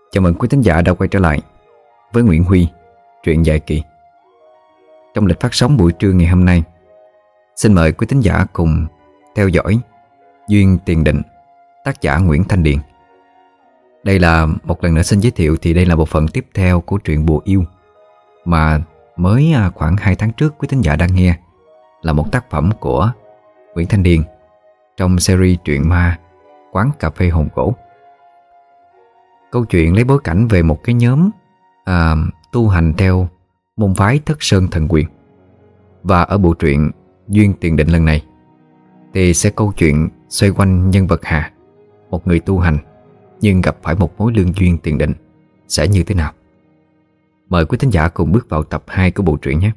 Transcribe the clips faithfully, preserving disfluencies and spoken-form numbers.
Chào mừng quý thính giả đã quay trở lại với Nguyễn Huy, truyện dài kỳ. Trong lịch phát sóng buổi trưa ngày hôm nay, xin mời quý thính giả cùng theo dõi Duyên Tiền Định, tác giả Nguyễn Thanh Điền. Đây là một lần nữa xin giới thiệu thì đây là một phần tiếp theo của truyện Bùa Yêu mà mới khoảng hai tháng trước quý thính giả đang nghe, là một tác phẩm của Nguyễn Thanh Điền trong series truyện ma Quán Cà Phê Hồn Cổ. Câu chuyện lấy bối cảnh về một cái nhóm à, tu hành theo môn phái Thất Sơn Thần Quyền. Và ở bộ truyện Duyên Tiền Định lần này thì sẽ câu chuyện xoay quanh nhân vật Hà, một người tu hành nhưng gặp phải một mối lương duyên tiền định, sẽ như thế nào. Mời quý thính giả cùng bước vào tập hai của bộ truyện nhé.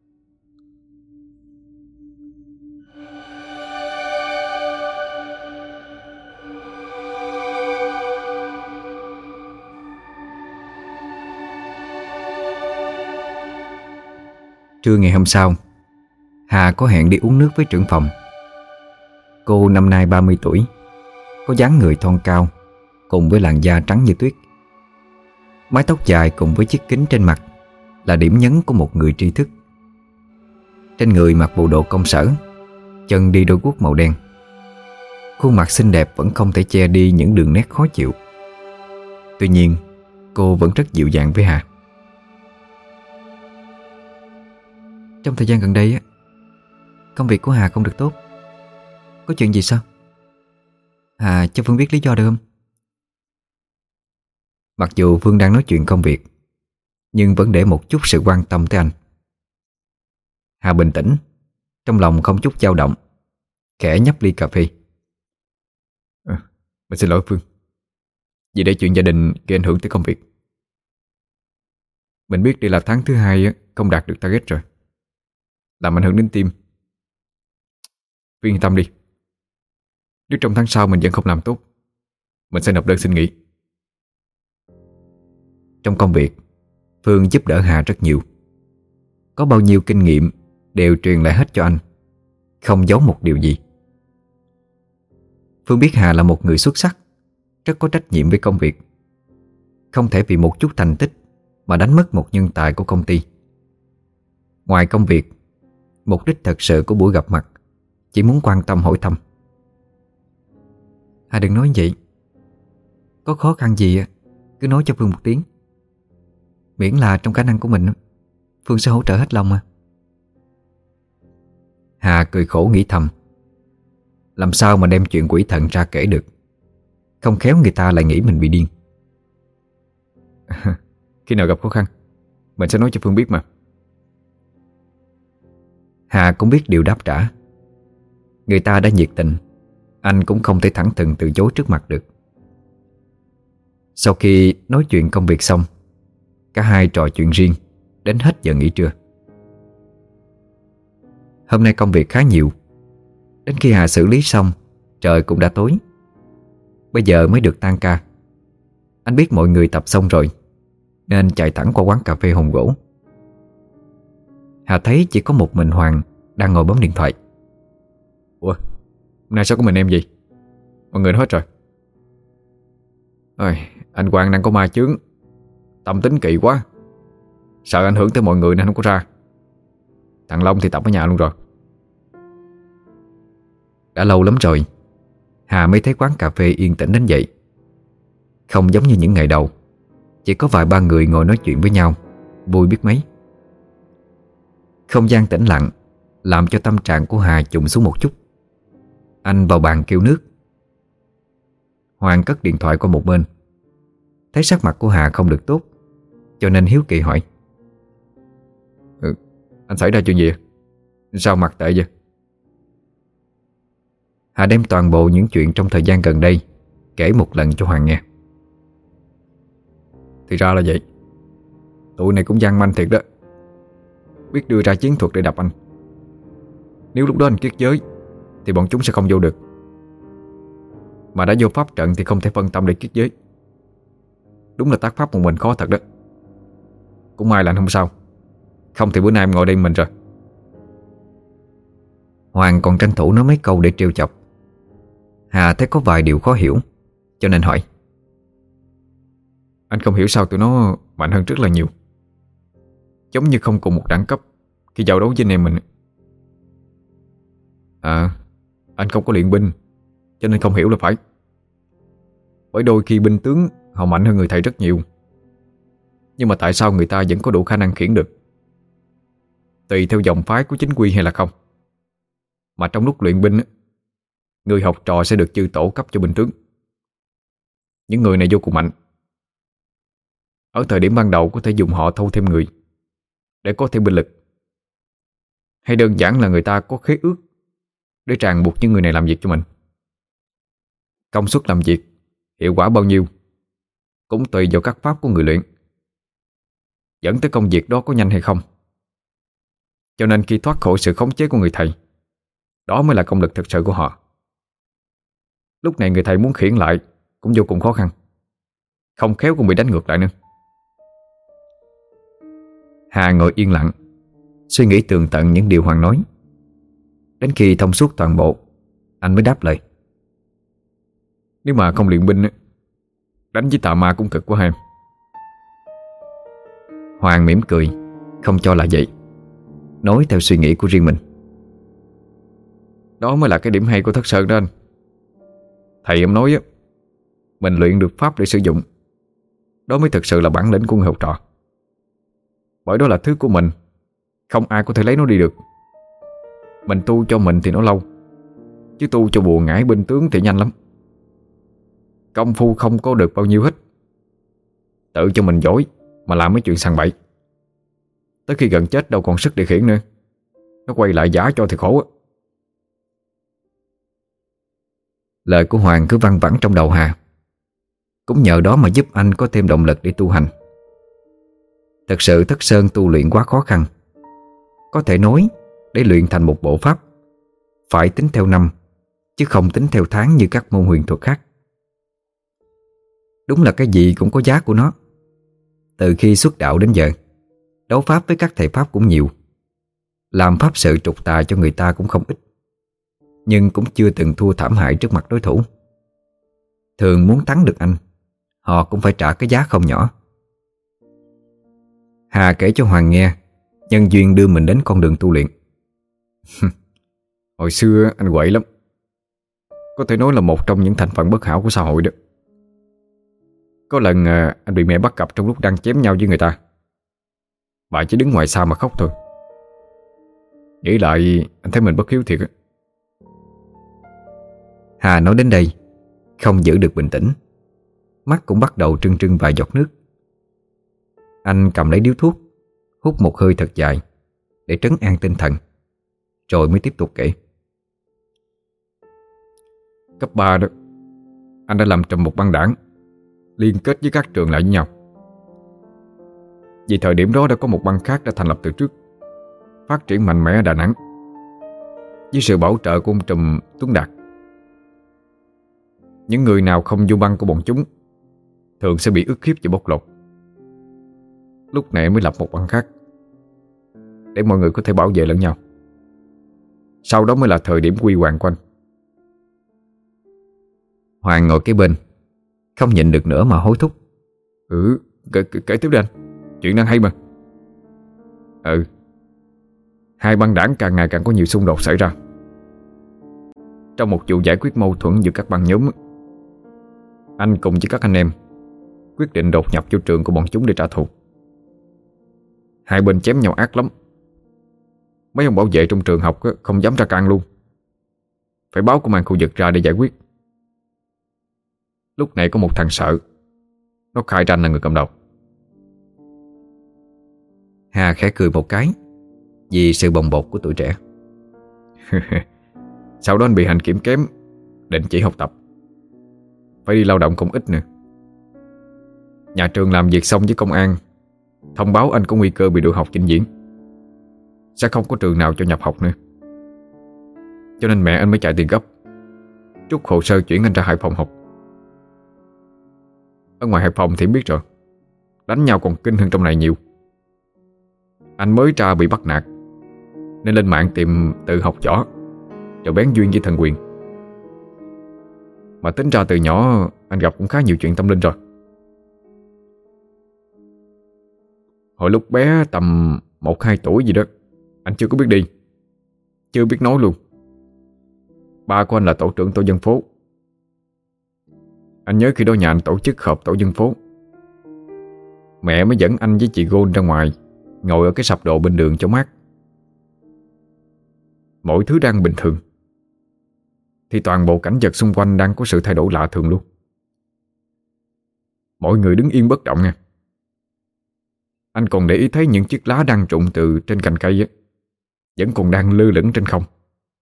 Trưa ngày hôm sau, Hà có hẹn đi uống nước với trưởng phòng. Cô năm nay ba mươi tuổi, có dáng người thon cao cùng với làn da trắng như tuyết. Mái tóc dài cùng với chiếc kính trên mặt là điểm nhấn của một người tri thức. Trên người mặc bộ đồ công sở, chân đi đôi guốc màu đen. Khuôn mặt xinh đẹp vẫn không thể che đi những đường nét khó chịu. Tuy nhiên, cô vẫn rất dịu dàng với Hà. Trong thời gian gần đây á, công việc của Hà không được tốt. Có chuyện gì sao? Hà cho Phương biết lý do được không? Mặc dù Phương đang nói chuyện công việc, nhưng vẫn để một chút sự quan tâm tới anh. Hà bình tĩnh, trong lòng không chút dao động, khẽ nhấp ly cà phê. à, Mình xin lỗi Phương, vì để chuyện gia đình gây ảnh hưởng tới công việc. Mình biết đây là tháng thứ hai không đạt được target rồi, làm ảnh hưởng đến team. Phương yên tâm đi, nếu trong tháng sau mình vẫn không làm tốt, mình sẽ nộp đơn xin nghỉ. Trong công việc, Phương giúp đỡ Hà rất nhiều. Có bao nhiêu kinh nghiệm đều truyền lại hết cho anh, không giấu một điều gì. Phương biết Hà là một người xuất sắc, rất có trách nhiệm với công việc, không thể vì một chút thành tích mà đánh mất một nhân tài của công ty. Ngoài công việc, mục đích thật sự của buổi gặp mặt chỉ muốn quan tâm hỏi thăm. Hà đừng nói vậy. Có khó khăn gì cứ nói cho Phương một tiếng. Miễn là trong khả năng của mình, Phương sẽ hỗ trợ hết lòng mà. Hà cười khổ nghĩ thầm, làm sao mà đem chuyện quỷ thần ra kể được, không khéo người ta lại nghĩ mình bị điên. Khi nào gặp khó khăn, mình sẽ nói cho Phương biết mà. Hà cũng biết điều đáp trả. Người ta đã nhiệt tình, anh cũng không thể thẳng thừng từ chối trước mặt được. Sau khi nói chuyện công việc xong, cả hai trò chuyện riêng đến hết giờ nghỉ trưa. Hôm nay công việc khá nhiều. Đến khi Hà xử lý xong, trời cũng đã tối. Bây giờ mới được tan ca. Anh biết mọi người tập xong rồi nên chạy thẳng qua quán cà phê Hồn Gỗ. Hà thấy chỉ có một mình Hoàng đang ngồi bấm điện thoại. Ủa, hôm nay sao có mình em gì? Mọi người nói hết rồi. Ôi, anh Hoàng đang có ma chướng, tâm tính kỵ quá, sợ ảnh hưởng tới mọi người nên không có ra. Thằng Long thì tập ở nhà luôn rồi. Đã lâu lắm rồi Hà mới thấy quán cà phê yên tĩnh đến vậy. Không giống như những ngày đầu, chỉ có vài ba người ngồi nói chuyện với nhau, vui biết mấy. Không gian tĩnh lặng làm cho tâm trạng của Hà trùng xuống một chút. Anh vào bàn kêu nước. Hoàng cất điện thoại qua một bên, thấy sắc mặt của Hà không được tốt, cho nên hiếu kỳ hỏi. Ừ, anh xảy ra chuyện gì? Sao mặt tệ vậy? Hà đem toàn bộ những chuyện trong thời gian gần đây kể một lần cho Hoàng nghe. Thì ra là vậy. Tụi này cũng gian manh thiệt đó, biết đưa ra chiến thuật để đập anh. Nếu lúc đó anh kiết giới thì bọn chúng sẽ không vô được, mà đã vô pháp trận thì không thể phân tâm để kiết giới. Đúng là tác pháp một mình khó thật đó. Cũng may là anh không sao, không thì bữa nay em ngồi đây mình rồi. Hoàng còn tranh thủ nói mấy câu để trêu chọc. Hà thấy có vài điều khó hiểu, cho nên hỏi. Anh không hiểu sao tụi nó mạnh hơn rất là nhiều, giống như không cùng một đẳng cấp khi giao đấu với anh em mình. À, anh không có luyện binh cho nên không hiểu là phải. Bởi đôi khi binh tướng họ mạnh hơn người thầy rất nhiều, nhưng mà tại sao người ta vẫn có đủ khả năng khiển được? Tùy theo dòng phái của chính quy hay là không. Mà trong lúc luyện binh, người học trò sẽ được chư tổ cấp cho binh tướng. Những người này vô cùng mạnh. Ở thời điểm ban đầu có thể dùng họ thâu thêm người để có thêm binh lực, hay đơn giản là người ta có khế ước để ràng buộc những người này làm việc cho mình. Công suất làm việc, hiệu quả bao nhiêu cũng tùy vào các pháp của người luyện, dẫn tới công việc đó có nhanh hay không. Cho nên khi thoát khỏi sự khống chế của người thầy, đó mới là công lực thực sự của họ. Lúc này người thầy muốn khiển lại cũng vô cùng khó khăn, không khéo cũng bị đánh ngược lại nữa. Hà ngồi yên lặng, suy nghĩ tường tận những điều Hoàng nói. Đến khi thông suốt toàn bộ, anh mới đáp lời. Nếu mà không luyện binh, đánh với tà ma cũng cực quá em. Hoàng mỉm cười, không cho là vậy, nói theo suy nghĩ của riêng mình. Đó mới là cái điểm hay của Thất Sơn đó anh. Thầy ông nói á, mình luyện được pháp để sử dụng, đó mới thực sự là bản lĩnh của người học trò. Bởi đó là thứ của mình, không ai có thể lấy nó đi được. Mình tu cho mình thì nó lâu, chứ tu cho bùa ngải binh tướng thì nhanh lắm. Công phu không có được bao nhiêu hết, tự cho mình giỏi mà làm mấy chuyện sằng bậy, tới khi gần chết đâu còn sức để khiển nữa. Nó quay lại giả cho thì khổ á. Lời của Hoàng cứ văng vẳng trong đầu Hà. Cũng nhờ đó mà giúp anh có thêm động lực để tu hành. Thật sự Thất Sơn tu luyện quá khó khăn. Có thể nói để luyện thành một bộ pháp phải tính theo năm, chứ không tính theo tháng như các môn huyền thuật khác. Đúng là cái gì cũng có giá của nó. Từ khi xuất đạo đến giờ, đấu pháp với các thầy pháp cũng nhiều, làm pháp sự trục tà cho người ta cũng không ít, nhưng cũng chưa từng thua thảm hại trước mặt đối thủ. Thường muốn thắng được anh, họ cũng phải trả cái giá không nhỏ. Hà kể cho Hoàng nghe nhân duyên đưa mình đến con đường tu luyện. Hồi xưa anh quậy lắm, có thể nói là một trong những thành phần bất hảo của xã hội đó. Có lần à, anh bị mẹ bắt gặp trong lúc đang chém nhau với người ta. Bà chỉ đứng ngoài xa mà khóc thôi. Nghĩ lại anh thấy mình bất hiếu thiệt á. Hà nói đến đây không giữ được bình tĩnh, mắt cũng bắt đầu trưng trưng vài giọt nước. Anh cầm lấy điếu thuốc, hút một hơi thật dài để trấn an tinh thần, rồi mới tiếp tục kể. Cấp ba đó, anh đã làm trùm một băng đảng liên kết với các trường lại với nhau. Vì thời điểm đó đã có một băng khác đã thành lập từ trước, phát triển mạnh mẽ ở Đà Nẵng với sự bảo trợ của ông trùm Tuấn Đạt. Những người nào không vô băng của bọn chúng thường sẽ bị ức hiếp và bóc lột. Lúc này mới lập một băng khác để mọi người có thể bảo vệ lẫn nhau. Sau đó mới là thời điểm quy hoàng của anh. Hoàng ngồi kế bên, không nhịn được nữa mà hối thúc. Ừ, kể, kể, kể tiếp đi anh, chuyện đang hay mà. Ừ, hai băng đảng càng ngày càng có nhiều xung đột xảy ra. Trong một vụ giải quyết mâu thuẫn giữa các băng nhóm, anh cùng với các anh em quyết định đột nhập vô trường của bọn chúng để trả thù. Hai bên chém nhau ác lắm. Mấy ông bảo vệ trong trường học không dám ra can luôn, phải báo công an khu vực ra để giải quyết. Lúc này có một thằng sợ, nó khai ra anh là người cầm đầu. Hà khẽ cười một cái vì sự bồng bột của tuổi trẻ. Sau đó anh bị hành kiểm kém, định chỉ học tập, phải đi lao động cũng ít nữa. Nhà trường làm việc xong với công an, thông báo anh có nguy cơ bị đội học chỉnh diễn, sẽ không có trường nào cho nhập học nữa. Cho nên mẹ anh mới chạy tiền gấp, rút hồ sơ chuyển anh ra Hải Phòng học. Ở ngoài Hải Phòng thì biết rồi, đánh nhau còn kinh hơn trong này nhiều. Anh mới ra bị bắt nạt, nên lên mạng tìm tự học võ, rồi bén duyên với thần quyền. Mà tính ra từ nhỏ anh gặp cũng khá nhiều chuyện tâm linh rồi. Hồi lúc bé tầm một hai tuổi gì đó, anh chưa có biết đi, chưa biết nói luôn. Ba của anh là tổ trưởng tổ dân phố. Anh nhớ khi đó nhà anh tổ chức họp tổ dân phố, mẹ mới dẫn anh với chị Gôn ra ngoài, ngồi ở cái sập độ bên đường cho mát. Mọi thứ đang bình thường thì toàn bộ cảnh vật xung quanh đang có sự thay đổi lạ thường luôn. Mọi người đứng yên bất động nha. Anh còn để ý thấy những chiếc lá đang rụng từ trên cành cây á, vẫn còn đang lơ lửng trên không.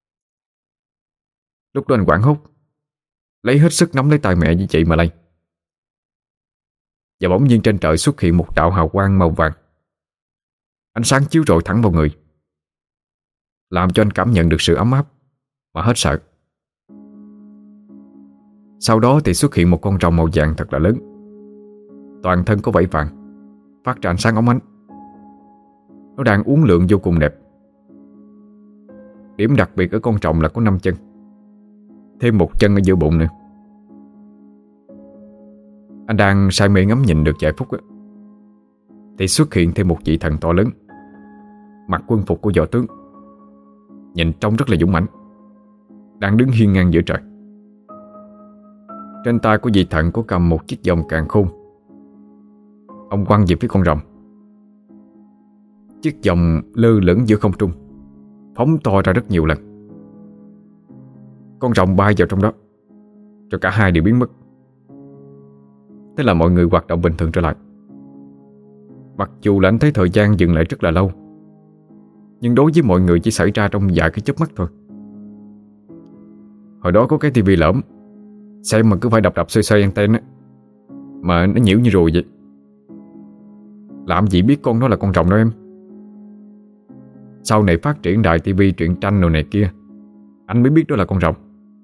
Lúc đó anh hoảng hốt, lấy hết sức nắm lấy tay mẹ với chị mà lay. Và bỗng nhiên trên trời xuất hiện một đạo hào quang màu vàng. Ánh sáng chiếu rọi thẳng vào người, làm cho anh cảm nhận được sự ấm áp mà hết sợ. Sau đó thì xuất hiện một con rồng màu vàng thật là lớn, toàn thân có vảy vàng, phát ra ánh sáng óng ánh. Nó đang uốn lượn vô cùng đẹp. Điểm đặc biệt ở con rồng là có năm chân, thêm một chân ở giữa bụng nữa. Anh đang say mê ngắm nhìn được vài phút ấy, thì xuất hiện thêm một vị thần to lớn, mặc quân phục của võ tướng, nhìn trông rất là dũng mãnh, đang đứng hiên ngang giữa trời. Trên tay của vị thần có cầm một chiếc vòng càn khôn. Ông quăng về phía con rồng. Chiếc vòng lơ lửng giữa không trung, phóng to ra rất nhiều lần. Con rồng bay vào trong đó, cho cả hai đều biến mất. Thế là mọi người hoạt động bình thường trở lại. Mặc dù là anh thấy thời gian dừng lại rất là lâu, nhưng đối với mọi người chỉ xảy ra trong vài cái chớp mắt thôi. Hồi đó có cái tivi lởm, xem mà cứ phải đập đập xoay xoay anten á, mà nó nhiễu như rồi vậy. Làm gì biết con nó là con rồng đó em. Sau này phát triển đài tivi, truyện tranh rồi này kia, anh mới biết đó là con rồng.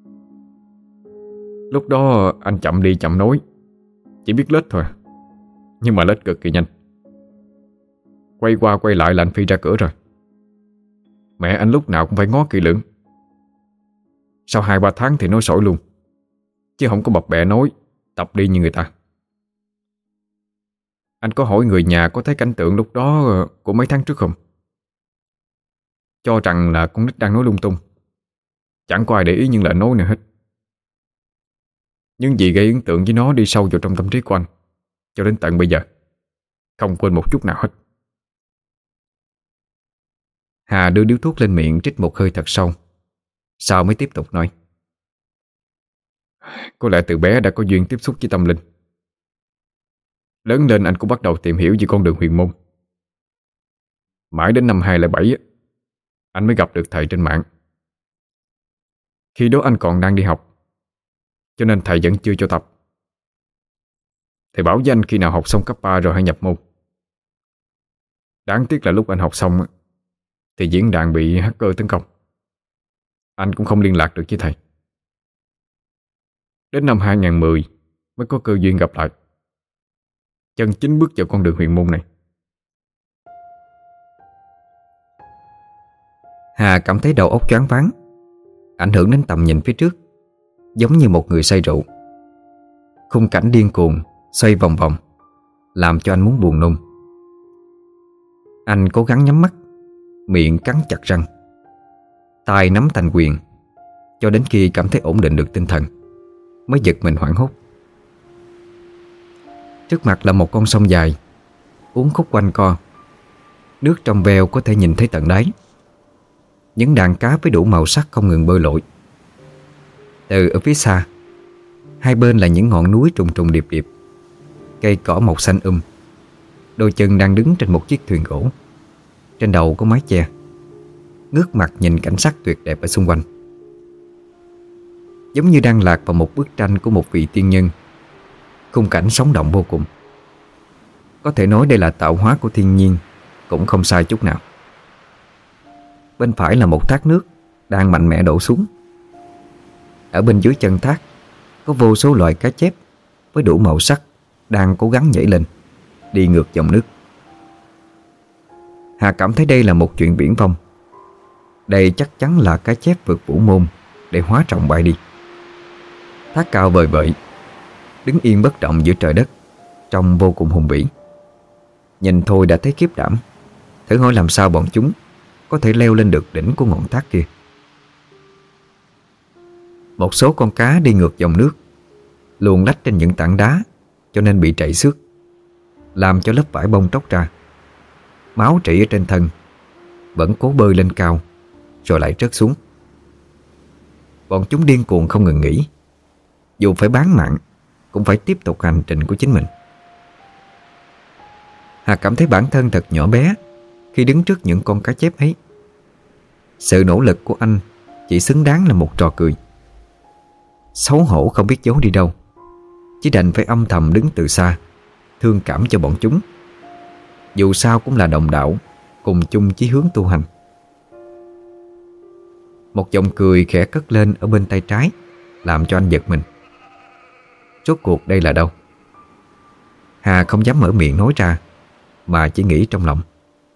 Lúc đó anh chậm đi chậm nói, chỉ biết lết thôi, nhưng mà lết cực kỳ nhanh. Quay qua quay lại là anh phi ra cửa rồi. Mẹ anh lúc nào cũng phải ngó kỹ lưỡng. Sau hai ba tháng thì nói sổi luôn, chứ không có bập bẹ nói, tập đi như người ta. Anh có hỏi người nhà có thấy cảnh tượng lúc đó của mấy tháng trước không? Cho rằng là con nít đang nói lung tung, chẳng có ai để ý những lời nói nào hết. Nhưng gì gây ấn tượng với nó đi sâu vào trong tâm trí của anh cho đến tận bây giờ, không quên một chút nào hết. Hà đưa điếu thuốc lên miệng, trích một hơi thật sâu, sau mới tiếp tục nói: Có lẽ từ bé đã có duyên tiếp xúc với tâm linh. Lớn lên anh cũng bắt đầu tìm hiểu về con đường huyền môn. Mãi đến năm hai không không bảy anh mới gặp được thầy trên mạng. Khi đó anh còn đang đi học, cho nên thầy vẫn chưa cho tập. Thầy bảo với anh khi nào học xong cấp ba rồi hãy nhập môn. Đáng tiếc là lúc anh học xong thì diễn đàn bị hacker tấn công, anh cũng không liên lạc được với thầy. Đến năm hai không một không mới có cơ duyên gặp lại, chân chính bước vào con đường huyền môn này. Hà cảm thấy đầu óc choáng váng, ảnh hưởng đến tầm nhìn phía trước, giống như một người say rượu. Khung cảnh điên cuồng xoay vòng vòng, làm cho anh muốn buồn nôn. Anh cố gắng nhắm mắt, miệng cắn chặt răng, tay nắm thành quyền, cho đến khi cảm thấy ổn định được tinh thần mới giật mình hoảng hốt. Trước mặt là một con sông dài, uốn khúc quanh co, nước trong veo có thể nhìn thấy tận đáy. Những đàn cá với đủ màu sắc không ngừng bơi lội. Từ ở phía xa, hai bên là những ngọn núi trùng trùng điệp điệp, cây cỏ màu xanh um. Đôi chân đang đứng trên một chiếc thuyền gỗ, trên đầu có mái che, ngước mặt nhìn cảnh sắc tuyệt đẹp ở xung quanh, giống như đang lạc vào một bức tranh của một vị tiên nhân. Khung cảnh sống động vô cùng. Có thể nói đây là tạo hóa của thiên nhiên, cũng không sai chút nào. Bên phải là một thác nước đang mạnh mẽ đổ xuống. Ở bên dưới chân thác có vô số loài cá chép với đủ màu sắc đang cố gắng nhảy lên, đi ngược dòng nước. Hà cảm thấy đây là một chuyện viển vông. Đây chắc chắn là cá chép vượt vũ môn để hóa trọng bay đi. Thác cao vời vợi, đứng yên bất động giữa trời đất, trông vô cùng hùng vĩ. Nhìn thôi đã thấy khiếp đảm. Thử hỏi làm sao bọn chúng có thể leo lên được đỉnh của ngọn thác kia. Một số con cá đi ngược dòng nước, luồn lách trên những tảng đá, cho nên bị trầy xước, làm cho lớp vải bông tróc ra. Máu rỉ ở trên thân, vẫn cố bơi lên cao rồi lại rớt xuống. Bọn chúng điên cuồng không ngừng nghỉ, dù phải bán mạng cũng phải tiếp tục hành trình của chính mình. Hà cảm thấy bản thân thật nhỏ bé khi đứng trước những con cá chép ấy. Sự nỗ lực của anh chỉ xứng đáng là một trò cười. Xấu hổ không biết giấu đi đâu, chỉ đành phải âm thầm đứng từ xa, thương cảm cho bọn chúng. Dù sao cũng là đồng đạo, cùng chung chí hướng tu hành. Một giọng cười khẽ cất lên ở bên tay trái, làm cho anh giật mình. Rốt cuộc đây là đâu? Hà không dám mở miệng nói ra, mà chỉ nghĩ trong lòng.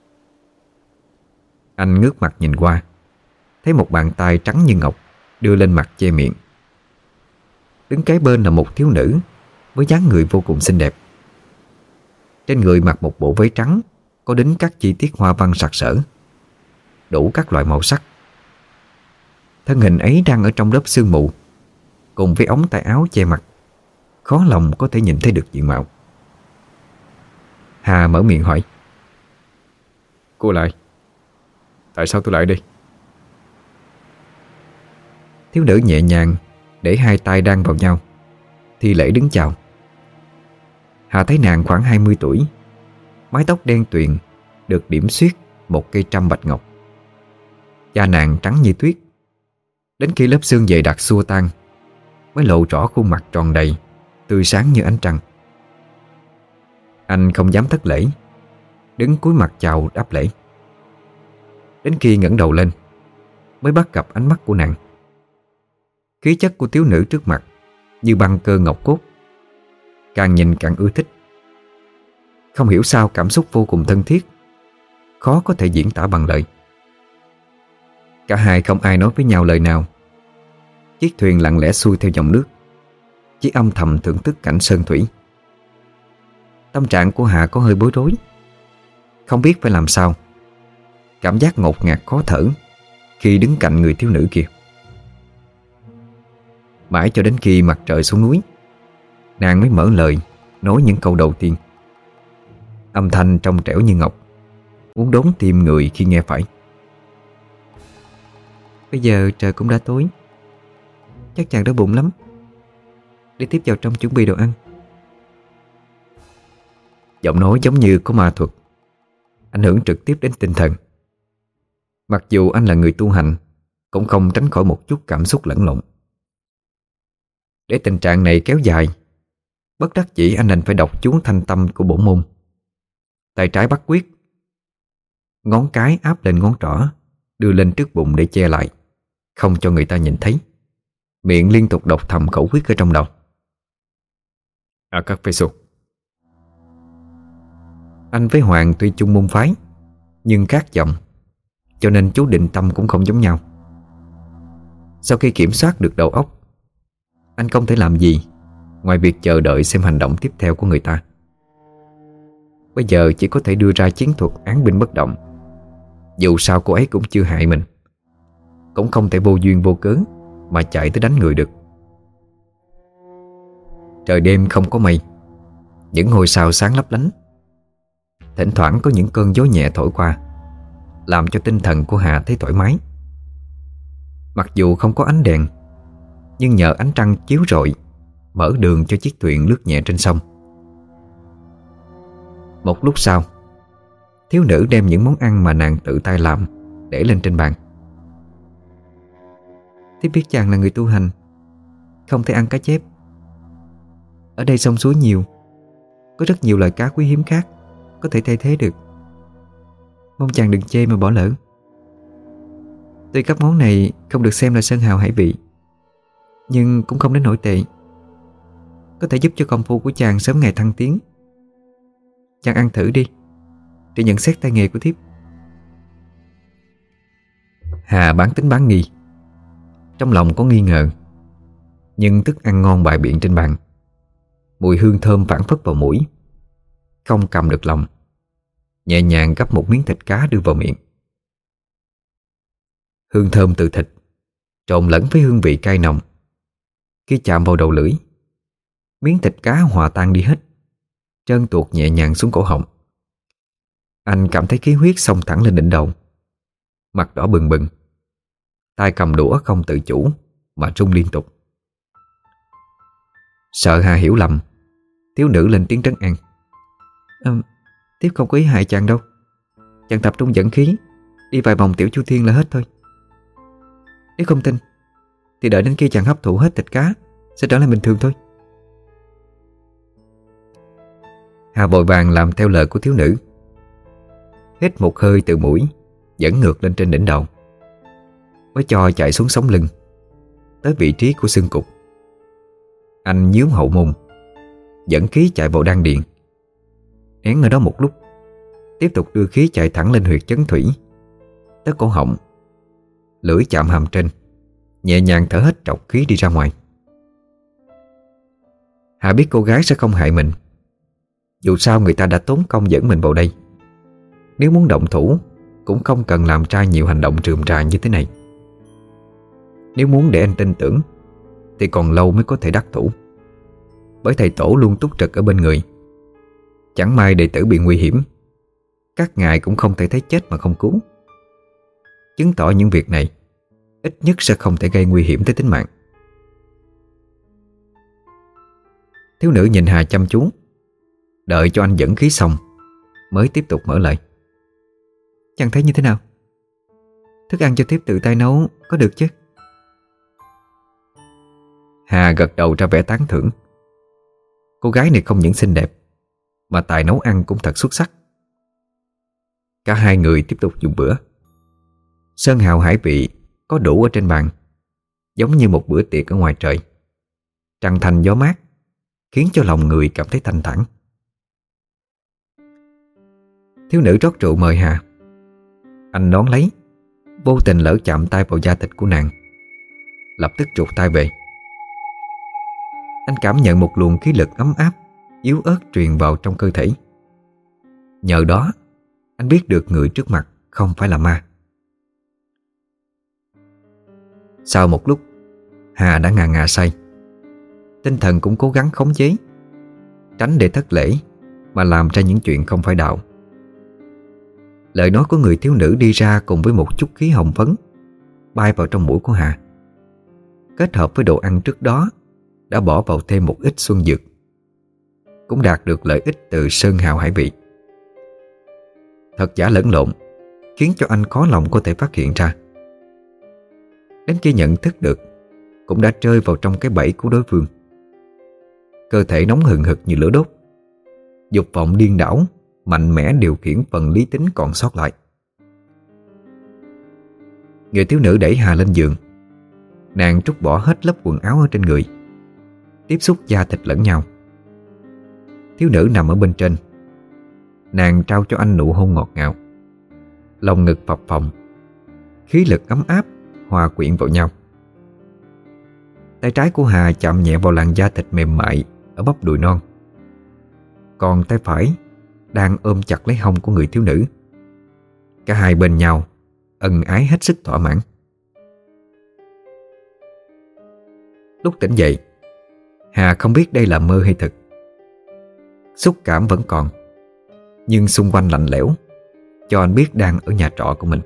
Anh ngước mặt nhìn qua, thấy một bàn tay trắng như ngọc đưa lên mặt che miệng. Đứng kế bên là một thiếu nữ với dáng người vô cùng xinh đẹp. Trên người mặc một bộ váy trắng có đính các chi tiết hoa văn sặc sỡ, đủ các loại màu sắc. Thân hình ấy đang ở trong lớp sương mù, cùng với ống tay áo che mặt, khó lòng có thể nhìn thấy được diện mạo. Hà mở miệng hỏi: Cô lại, tại sao tôi lại đây? Thiếu nữ nhẹ nhàng để hai tay đan vào nhau, thi lễ đứng chào. Hà thấy nàng khoảng hai mươi tuổi, mái tóc đen tuyền được điểm xuyết một cây trăm bạch ngọc. Da nàng trắng như tuyết, đến khi lớp xương dày đặc xua tan mới lộ rõ khuôn mặt tròn đầy, tươi sáng như ánh trăng. Anh không dám thất lễ, đứng cúi mặt chào đáp lễ. Đến khi ngẩng đầu lên mới bắt gặp ánh mắt của nàng. Khí chất của thiếu nữ trước mặt như băng cơ ngọc cốt, càng nhìn càng ưa thích. Không hiểu sao cảm xúc vô cùng thân thiết, khó có thể diễn tả bằng lời. Cả hai không ai nói với nhau lời nào. Chiếc thuyền lặng lẽ xuôi theo dòng nước, chỉ âm thầm thưởng thức cảnh sơn thủy. Tâm trạng của Hà có hơi bối rối, không biết phải làm sao. Cảm giác ngột ngạt khó thở khi đứng cạnh người thiếu nữ kia. Mãi cho đến khi mặt trời xuống núi, nàng mới mở lời nói những câu đầu tiên. Âm thanh trong trẻo như ngọc, muốn đốn tim người khi nghe phải. Bây giờ trời cũng đã tối, chắc chàng đói bụng lắm. Để tiếp vào trong chuẩn bị đồ ăn. Giọng nói giống như có ma thuật, ảnh hưởng trực tiếp đến tinh thần. Mặc dù anh là người tu hành, cũng không tránh khỏi một chút cảm xúc lẫn lộn. Để tình trạng này kéo dài, bất đắc dĩ anh đành phải đọc chú thanh tâm của bổn môn. Tay trái bắt quyết, ngón cái áp lên ngón trỏ, đưa lên trước bụng để che lại, không cho người ta nhìn thấy. Miệng liên tục đọc thầm khẩu quyết ở trong đầu. À các phê sụt. Anh với Hoàng tuy chung môn phái, nhưng khác giọng, cho nên chú định tâm cũng không giống nhau. Sau khi kiểm soát được đầu óc, anh không thể làm gì ngoài việc chờ đợi xem hành động tiếp theo của người ta. Bây giờ chỉ có thể đưa ra chiến thuật án binh bất động. Dù sao cô ấy cũng chưa hại mình, cũng không thể vô duyên vô cớ mà chạy tới đánh người được. Trời đêm không có mây, những ngôi sao sáng lấp lánh. Thỉnh thoảng có những cơn gió nhẹ thổi qua, làm cho tinh thần của Hà thấy thoải mái. Mặc dù không có ánh đèn, nhưng nhờ ánh trăng chiếu rọi, mở đường cho chiếc thuyền lướt nhẹ trên sông. Một lúc sau, thiếu nữ đem những món ăn mà nàng tự tay làm để lên trên bàn. Thiếp biết chàng là người tu hành, không thể ăn cá chép. Ở đây sông suối nhiều, có rất nhiều loại cá quý hiếm khác có thể thay thế được. Mong chàng đừng chê mà bỏ lỡ. Tuy các món này không được xem là sơn hào hải vị, nhưng cũng không đến nổi tệ, có thể giúp cho công phu của chàng sớm ngày thăng tiến. Chàng ăn thử đi, để nhận xét tay nghề của thiếp. Hà bán tính bán nghi, trong lòng có nghi ngờ. Nhưng thức ăn ngon bày biện trên bàn, mùi hương thơm phảng phất vào mũi, không cầm được lòng, nhẹ nhàng gắp một miếng thịt cá đưa vào miệng. Hương thơm từ thịt trộn lẫn với hương vị cay nồng. Khi chạm vào đầu lưỡi, miếng thịt cá hòa tan đi hết, trơn tuột nhẹ nhàng xuống cổ họng. Anh cảm thấy khí huyết xông thẳng lên đỉnh đầu, mặt đỏ bừng bừng, tay cầm đũa không tự chủ mà rung liên tục. Sợ Hà hiểu lầm, thiếu nữ lên tiếng trấn an. à, Tiếp không có ý hại chàng đâu. Chàng tập trung dẫn khí, đi vài vòng tiểu chu thiên là hết thôi. Nếu không tin thì đợi đến khi chàng hấp thụ hết thịt cá sẽ trở lại bình thường thôi. Hà vội vàng làm theo lời của thiếu nữ, hít một hơi từ mũi dẫn ngược lên trên đỉnh đầu, mới cho chạy xuống sống lưng, tới vị trí của xương cụt. Anh nhướng hậu môn, dẫn khí chạy vào đan điền, nén ở đó một lúc, tiếp tục đưa khí chạy thẳng lên huyệt chấn thủy, tới cổ họng. Lưỡi chạm hàm trên, nhẹ nhàng thở hết trọc khí đi ra ngoài. Hà biết cô gái sẽ không hại mình. Dù sao người ta đã tốn công dẫn mình vào đây. Nếu muốn động thủ cũng không cần làm ra nhiều hành động rườm rà như thế này. Nếu muốn để anh tin tưởng thì còn lâu mới có thể đắc thủ, bởi thầy tổ luôn túc trực ở bên người. Chẳng may đệ tử bị nguy hiểm, các ngài cũng không thể thấy chết mà không cứu, chứng tỏ những việc này ít nhất sẽ không thể gây nguy hiểm tới tính mạng. Thiếu nữ nhìn Hà chăm chú, đợi cho anh dẫn khí xong mới tiếp tục mở lời. Chàng thấy như thế nào? Thức ăn cho thiếp tự tay nấu có được chứ? Hà gật đầu ra vẻ tán thưởng. Cô gái này không những xinh đẹp mà tài nấu ăn cũng thật xuất sắc. Cả hai người tiếp tục dùng bữa. Sơn hào hải vị có đủ ở trên bàn, giống như một bữa tiệc ở ngoài trời. Trăng thanh gió mát khiến cho lòng người cảm thấy thanh thản. Thiếu nữ rót rượu mời Hà. Anh đón lấy, vô tình lỡ chạm tay vào da thịt của nàng, lập tức rụt tay về. Anh cảm nhận một luồng khí lực ấm áp, yếu ớt truyền vào trong cơ thể. Nhờ đó anh biết được người trước mặt không phải là ma. Sau một lúc, Hà đã ngà ngà say. Tinh thần cũng cố gắng khống chế, tránh để thất lễ mà làm ra những chuyện không phải đạo. Lời nói của người thiếu nữ đi ra cùng với một chút khí hồng phấn bay vào trong mũi của Hà, kết hợp với đồ ăn trước đó đã bỏ vào thêm một ít xuân dược, cũng đạt được lợi ích từ sơn hào hải vị. Thật giả lẫn lộn khiến cho anh khó lòng có thể phát hiện ra. Đến khi nhận thức được, cũng đã rơi vào trong cái bẫy của đối phương. Cơ thể nóng hừng hực như lửa đốt, dục vọng điên đảo mạnh mẽ điều khiển phần lý tính còn sót lại. Người thiếu nữ đẩy Hà lên giường. Nàng trút bỏ hết lớp quần áo ở trên người, tiếp xúc da thịt lẫn nhau. Thiếu nữ nằm ở bên trên. Nàng trao cho anh nụ hôn ngọt ngào. Lòng ngực phập phồng, khí lực ấm áp hòa quyện vào nhau. Tay trái của Hà chạm nhẹ vào làn da thịt mềm mại ở bắp đùi non, còn tay phải đang ôm chặt lấy hông của người thiếu nữ. Cả hai bên nhau ân ái hết sức thỏa mãn. Lúc tỉnh dậy, Hà không biết đây là mơ hay thực. Xúc cảm vẫn còn, nhưng xung quanh lạnh lẽo, cho anh biết đang ở nhà trọ của mình.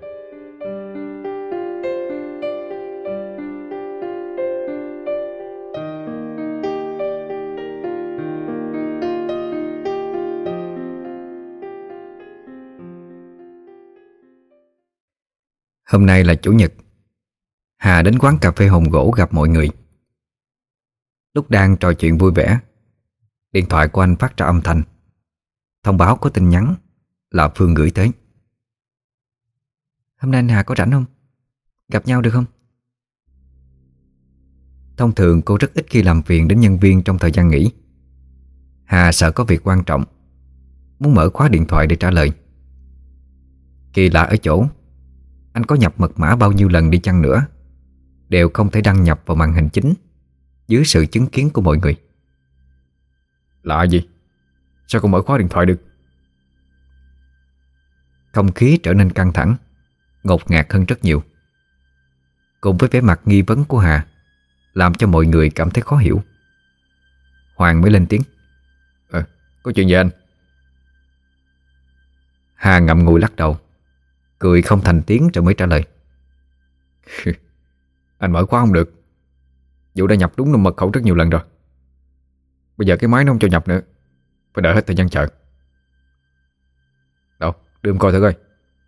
Hôm nay là Chủ nhật. Hà đến quán cà phê Hồng Gỗ gặp mọi người. Lúc đang trò chuyện vui vẻ, điện thoại của anh phát ra âm thanh thông báo có tin nhắn là Phương gửi tới. Hôm nay anh Hà có rảnh không? Gặp nhau được không? Thông thường cô rất ít khi làm phiền đến nhân viên trong thời gian nghỉ. Hà sợ có việc quan trọng, muốn mở khóa điện thoại để trả lời. Kỳ lạ ở chỗ, anh có nhập mật mã bao nhiêu lần đi chăng nữa đều không thể đăng nhập vào màn hình chính dưới sự chứng kiến của mọi người. Lạ gì? Sao không mở khóa điện thoại được? Không khí trở nên căng thẳng, ngột ngạt hơn rất nhiều. Cùng với vẻ mặt nghi vấn của Hà, làm cho mọi người cảm thấy khó hiểu. Hoàng mới lên tiếng. Ờ, có chuyện gì anh? Hà ngậm ngùi lắc đầu, cười không thành tiếng rồi mới trả lời. Anh mở khóa không được. Vũ đã nhập đúng number mật khẩu rất nhiều lần rồi. Bây giờ cái máy nó không cho nhập nữa, phải đợi hết thời gian chờ. Đâu, đưa em coi thử coi.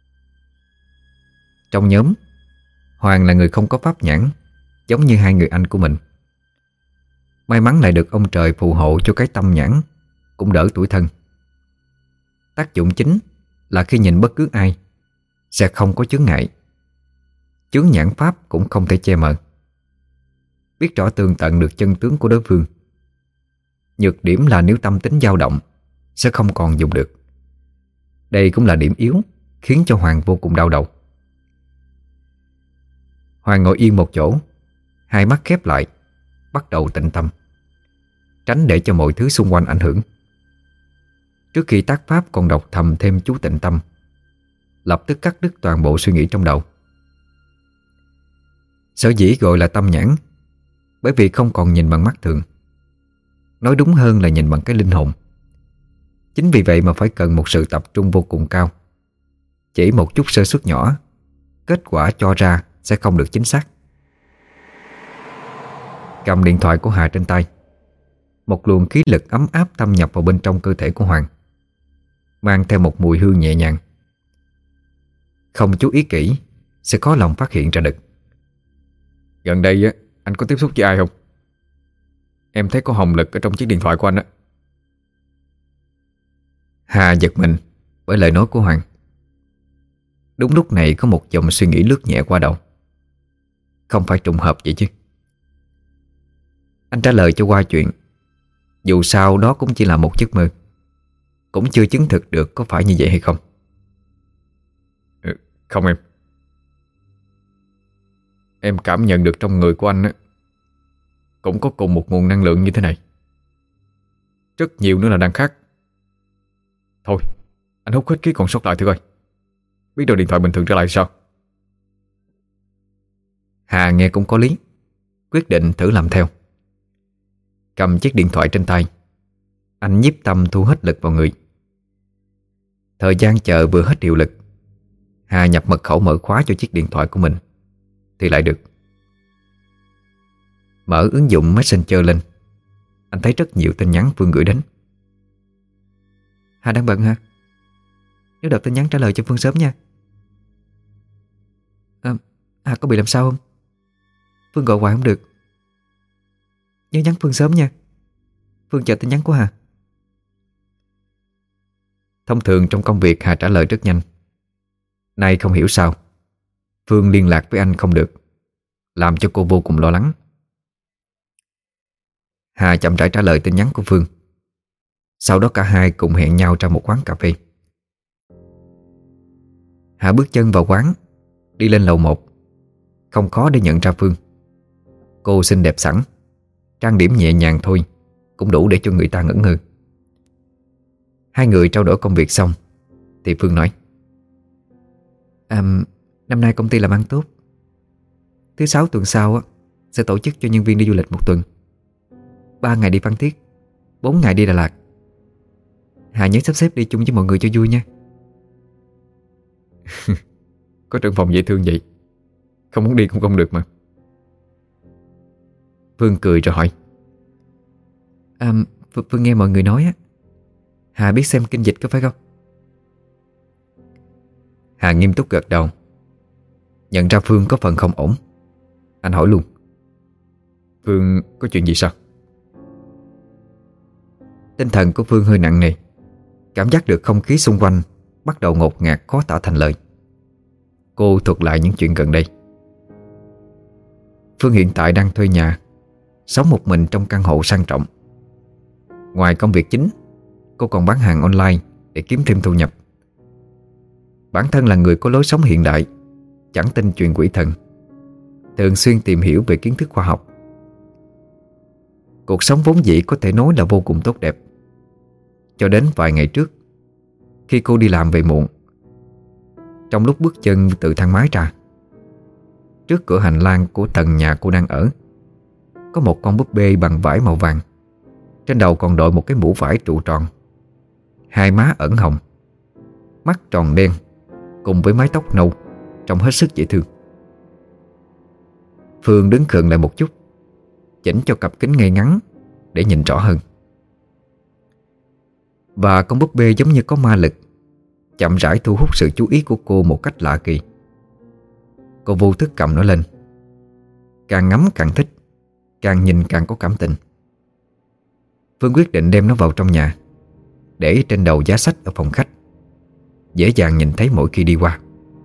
Trong nhóm, Hoàng là người không có pháp nhãn, giống như hai người anh của mình. May mắn lại được ông trời phù hộ cho cái tâm nhãn, cũng đỡ tủi thân. Tác dụng chính là khi nhìn bất cứ ai sẽ không có chướng ngại. Chướng nhãn pháp cũng không thể che mờ. Biết rõ tường tận được chân tướng của đối phương. Nhược điểm là nếu tâm tính dao động sẽ không còn dùng được. Đây cũng là điểm yếu khiến cho Hoàng vô cùng đau đầu. Hoàng ngồi yên một chỗ, hai mắt khép lại, bắt đầu tĩnh tâm, tránh để cho mọi thứ xung quanh ảnh hưởng. Trước khi tác pháp còn đọc thầm thêm chú tịnh tâm, lập tức cắt đứt toàn bộ suy nghĩ trong đầu. Sở dĩ gọi là tâm nhãn bởi vì không còn nhìn bằng mắt thường, nói đúng hơn là nhìn bằng cái linh hồn. Chính vì vậy mà phải cần một sự tập trung vô cùng cao. Chỉ một chút sơ suất nhỏ, kết quả cho ra sẽ không được chính xác. Cầm điện thoại của Hà trên tay, một luồng khí lực ấm áp thâm nhập vào bên trong cơ thể của Hoàng, mang theo một mùi hương nhẹ nhàng. Không chú ý kỹ sẽ khó lòng phát hiện ra được. Gần đây á, anh có tiếp xúc với ai không? Em thấy có hồng lực ở trong chiếc điện thoại của anh á. Hà giật mình bởi lời nói của Hoàng. Đúng lúc này có một dòng suy nghĩ lướt nhẹ qua đầu. Không phải trùng hợp vậy chứ. Anh trả lời cho qua chuyện. Dù sao đó cũng chỉ là một giấc mơ, cũng chưa chứng thực được có phải như vậy hay không. Ừ, không em. Em cảm nhận được trong người của anh á, cũng có cùng một nguồn năng lượng như thế này. Rất nhiều nữa là đang khác. Thôi, anh hút hết khí còn sót lại thử coi, biết đâu điện thoại bình thường trở lại sao. Hà nghe cũng có lý, quyết định thử làm theo. Cầm chiếc điện thoại trên tay, anh nhiếp tâm thu hết lực vào người. Thời gian chờ vừa hết hiệu lực, Hà nhập mật khẩu mở khóa cho chiếc điện thoại của mình thì lại được. Mở ứng dụng Messenger lên, anh thấy rất nhiều tin nhắn Phương gửi đến. Hà đang bận hả? Nếu đọc tin nhắn trả lời cho Phương sớm nha. À, Hà có bị làm sao không? Phương gọi hoài không được. Nhớ nhắn Phương sớm nha. Phương chờ tin nhắn của Hà. Thông thường trong công việc Hà trả lời rất nhanh. Nay không hiểu sao Phương liên lạc với anh không được, làm cho cô vô cùng lo lắng. Hà chậm rãi trả lời tin nhắn của Phương. Sau đó cả hai cùng hẹn nhau ra một quán cà phê. Hà bước chân vào quán, đi lên lầu một. Không khó để nhận ra Phương. Cô xinh đẹp sẵn, trang điểm nhẹ nhàng thôi cũng đủ để cho người ta ngẩn ngơ. Hai người trao đổi công việc xong thì Phương nói: à, năm nay công ty làm ăn tốt. Thứ sáu tuần sau á, sẽ tổ chức cho nhân viên đi du lịch một tuần. Ba ngày đi Phan Thiết, bốn ngày đi Đà Lạt. Hà nhớ sắp xếp đi chung với mọi người cho vui nha. Có trưởng phòng dễ thương vậy, không muốn đi cũng không được mà. Phương cười rồi hỏi: à, Phương nghe mọi người nói á, Hà biết xem kinh dịch có phải không? Hà nghiêm túc gật đầu. Nhận ra Phương có phần không ổn, anh hỏi luôn: Phương có chuyện gì sao? Tinh thần của Phương hơi nặng nề, cảm giác được không khí xung quanh bắt đầu ngột ngạt khó tả thành lời. Cô thuật lại những chuyện gần đây. Phương hiện tại đang thuê nhà, sống một mình trong căn hộ sang trọng. Ngoài công việc chính, cô còn bán hàng online để kiếm thêm thu nhập. Bản thân là người có lối sống hiện đại, chẳng tin chuyện quỷ thần, thường xuyên tìm hiểu về kiến thức khoa học. Cuộc sống vốn dĩ có thể nói là vô cùng tốt đẹp. Cho đến vài ngày trước, khi cô đi làm về muộn, trong lúc bước chân từ thang máy ra, trước cửa hành lang của tầng nhà cô đang ở có một con búp bê bằng vải màu vàng. Trên đầu còn đội một cái mũ vải trụ tròn, hai má ẩn hồng, mắt tròn đen, cùng với mái tóc nâu, trông hết sức dễ thương. Phương đứng khựng lại một chút, chỉnh cho cặp kính ngay ngắn để nhìn rõ hơn. Và con búp bê giống như có ma lực, chậm rãi thu hút sự chú ý của cô một cách lạ kỳ. Cô vô thức cầm nó lên, càng ngắm càng thích, càng nhìn càng có cảm tình. Phương quyết định đem nó vào trong nhà, để trên đầu giá sách ở phòng khách, dễ dàng nhìn thấy mỗi khi đi qua.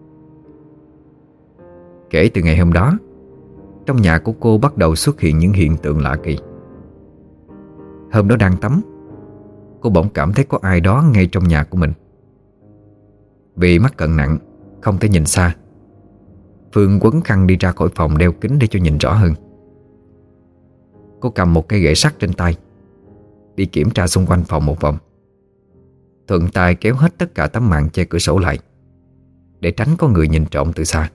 Kể từ ngày hôm đó, trong nhà của cô bắt đầu xuất hiện những hiện tượng lạ kỳ. Hôm đó đang tắm, cô bỗng cảm thấy có ai đó ngay trong nhà của mình. Vì mắt cận nặng, không thể nhìn xa, Phương quấn khăn đi ra khỏi phòng đeo kính để cho nhìn rõ hơn. Cô cầm một cây gậy sắt trên tay, đi kiểm tra xung quanh phòng một vòng, thuận tay kéo hết tất cả tấm màn che cửa sổ lại, để tránh có người nhìn trộm từ xa.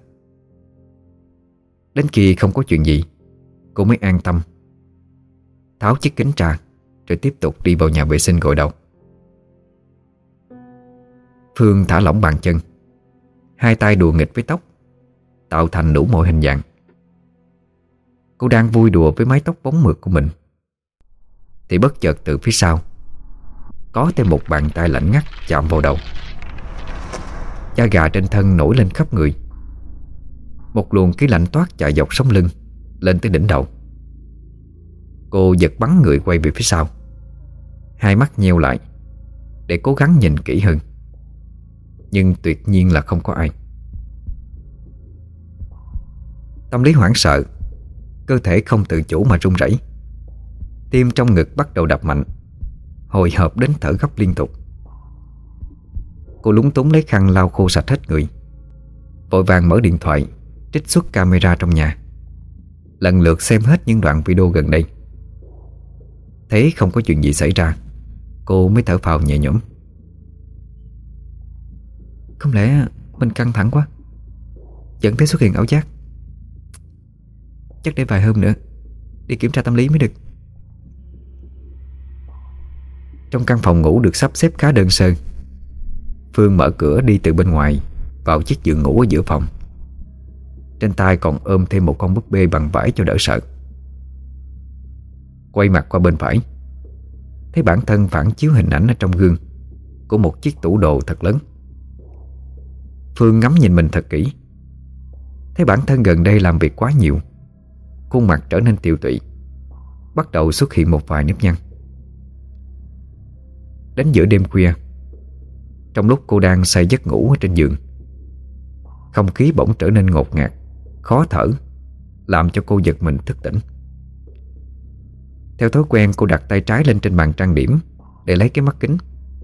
Đến khi không có chuyện gì, cô mới an tâm tháo chiếc kính ra, rồi tiếp tục đi vào nhà vệ sinh gội đầu. Phương thả lỏng bàn chân, hai tay đùa nghịch với tóc, tạo thành đủ mọi hình dạng. Cô đang vui đùa với mái tóc bóng mượt của mình, thì bất chợt từ phía sau có thêm một bàn tay lạnh ngắt chạm vào đầu. Da gà trên thân nổi lên khắp người, một luồng khí lạnh toát chạy dọc sống lưng lên tới đỉnh đầu. Cô giật bắn người quay về phía sau, hai mắt nheo lại để cố gắng nhìn kỹ hơn, nhưng tuyệt nhiên là không có ai. Tâm lý hoảng sợ, cơ thể không tự chủ mà run rẩy, tim trong ngực bắt đầu đập mạnh, hồi hộp đến thở gấp liên tục. Cô lúng túng lấy khăn lau khô sạch hết người, vội vàng mở điện thoại, trích xuất camera trong nhà, lần lượt xem hết những đoạn video gần đây. Thấy không có chuyện gì xảy ra, cô mới thở phào nhẹ nhõm. Không lẽ mình căng thẳng quá, dẫn tới xuất hiện ảo giác? Chắc để vài hôm nữa đi kiểm tra tâm lý mới được. Trong căn phòng ngủ được sắp xếp khá đơn sơ, Phương mở cửa đi từ bên ngoài vào chiếc giường ngủ ở giữa phòng. Trên tay còn ôm thêm một con búp bê bằng vải cho đỡ sợ. Quay mặt qua bên phải, thấy bản thân phản chiếu hình ảnh ở trong gương của một chiếc tủ đồ thật lớn. Phương ngắm nhìn mình thật kỹ, thấy bản thân gần đây làm việc quá nhiều, khuôn mặt trở nên tiều tụy, bắt đầu xuất hiện một vài nếp nhăn. Đến giữa đêm khuya, trong lúc cô đang say giấc ngủ ở trên giường, không khí bỗng trở nên ngột ngạt, khó thở, làm cho cô giật mình thức tỉnh. Theo thói quen, cô đặt tay trái lên trên bàn trang điểm để lấy cái mắt kính.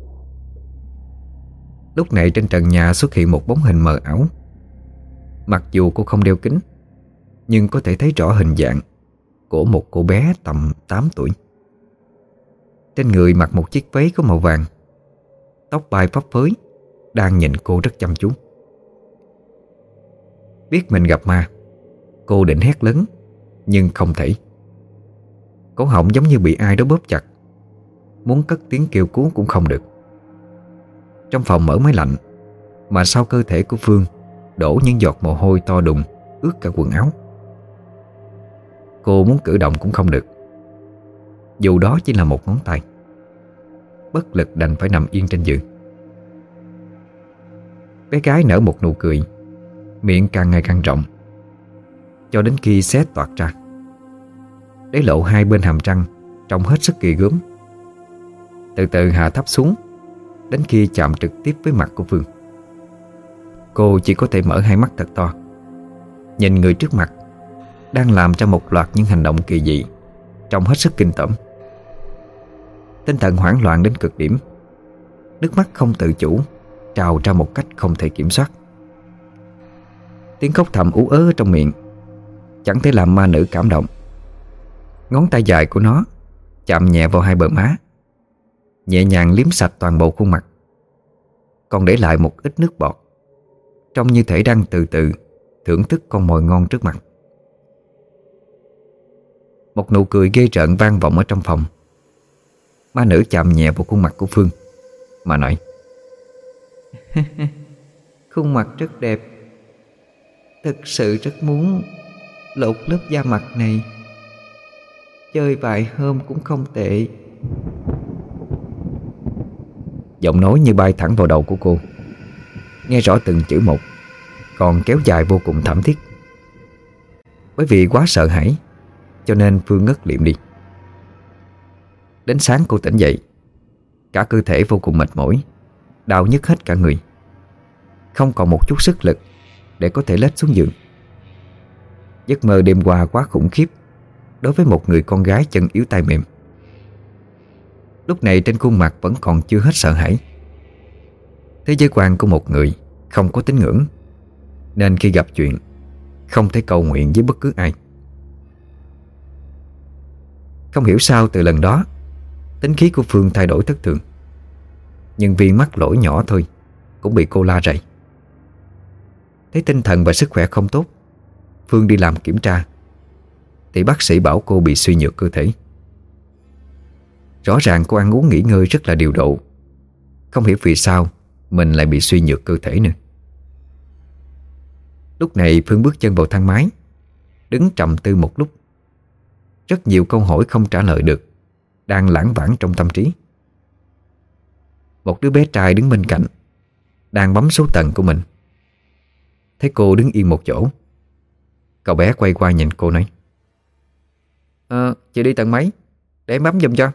Lúc này trên trần nhà xuất hiện một bóng hình mờ ảo. Mặc dù cô không đeo kính, nhưng có thể thấy rõ hình dạng của một cô bé tầm tám tuổi. Trên người mặc một chiếc váy có màu vàng, tóc bay phấp phới, đang nhìn cô rất chăm chú. Biết mình gặp ma, cô định hét lớn, nhưng không thể. Cổ họng giống như bị ai đó bóp chặt, muốn cất tiếng kêu cứu cũng không được. Trong phòng mở máy lạnh, mà sau cơ thể của Phương đổ những giọt mồ hôi to đùng, ướt cả quần áo. Cô muốn cử động cũng không được, dù đó chỉ là một ngón tay. Bất lực đành phải nằm yên trên giường. Bé gái nở một nụ cười, miệng càng ngày càng rộng, cho đến khi xé toạc ra, để lộ hai bên hàm răng trông hết sức kỳ gớm. Từ từ hạ thấp xuống, đến khi chạm trực tiếp với mặt của Phương. Cô chỉ có thể mở hai mắt thật to, nhìn người trước mặt đang làm ra một loạt những hành động kỳ dị, trông hết sức kinh tởm. Tinh thần hoảng loạn đến cực điểm, nước mắt không tự chủ trào ra một cách không thể kiểm soát. Tiếng khóc thầm ú ớ ở trong miệng chẳng thể làm ma nữ cảm động. Ngón tay dài của nó chạm nhẹ vào hai bờ má, nhẹ nhàng liếm sạch toàn bộ khuôn mặt, còn để lại một ít nước bọt. trông như thể đang từ từ thưởng thức con mồi ngon trước mặt. Một nụ cười ghê rợn vang vọng ở trong phòng. Ma nữ chạm nhẹ vào khuôn mặt của Phương mà nói: khuôn mặt rất đẹp. Thực sự rất muốn lột lớp da mặt này. Chơi vài hôm cũng không tệ. Giọng nói như bay thẳng vào đầu của cô, nghe rõ từng chữ một, còn kéo dài vô cùng thảm thiết. Bởi vì quá sợ hãi cho nên Phương ngất liệm đi. Đến sáng cô tỉnh dậy, cả cơ thể vô cùng mệt mỏi, đau nhức hết cả người, không còn một chút sức lực để có thể lết xuống giường. Giấc mơ đêm qua quá khủng khiếp đối với một người con gái chân yếu tay mềm. Lúc này trên khuôn mặt vẫn còn chưa hết sợ hãi. Thế giới quan của một người không có tín ngưỡng, nên khi gặp chuyện không thể cầu nguyện với bất cứ ai. Không hiểu sao từ lần đó tính khí của Phương thay đổi thất thường. Nhưng vì mắc lỗi nhỏ thôi cũng bị cô la rầy. Thấy tinh thần và sức khỏe không tốt, Phương đi làm kiểm tra thì bác sĩ bảo cô bị suy nhược cơ thể. Rõ ràng cô ăn uống nghỉ ngơi rất là điều độ, không hiểu vì sao mình lại bị suy nhược cơ thể nữa. Lúc này Phương bước chân vào thang máy, đứng trầm tư một lúc. Rất nhiều câu hỏi không trả lời được đang lảng vảng trong tâm trí. Một đứa bé trai đứng bên cạnh đang bấm số tầng của mình. Thấy cô đứng yên một chỗ, cậu bé quay qua nhìn cô nói: Ờ, chị đi tầng mấy? Để em bấm giùm cho.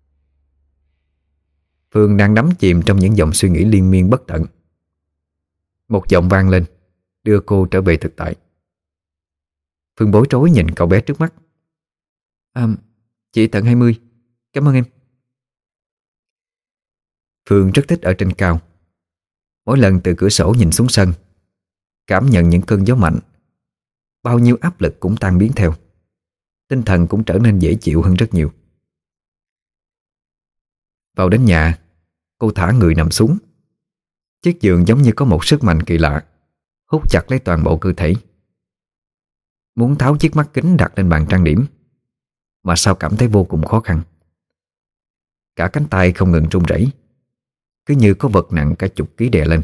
Phương đang đắm chìm trong những dòng suy nghĩ liên miên bất tận. Một giọng vang lên đưa cô trở về thực tại. Phương bối rối nhìn cậu bé trước mắt. À, chị tầng hai mươi. Cảm ơn em. Phương rất thích ở trên cao. Mỗi lần từ cửa sổ nhìn xuống sân, cảm nhận những cơn gió mạnh, bao nhiêu áp lực cũng tan biến theo. Tinh thần cũng trở nên dễ chịu hơn rất nhiều. Vào đến nhà, cô thả người nằm xuống. Chiếc giường giống như có một sức mạnh kỳ lạ hút chặt lấy toàn bộ cơ thể. Muốn tháo chiếc mắt kính đặt lên bàn trang điểm, mà sao cảm thấy vô cùng khó khăn. Cả cánh tay không ngừng run rẩy, cứ như có vật nặng cả chục ký đè lên.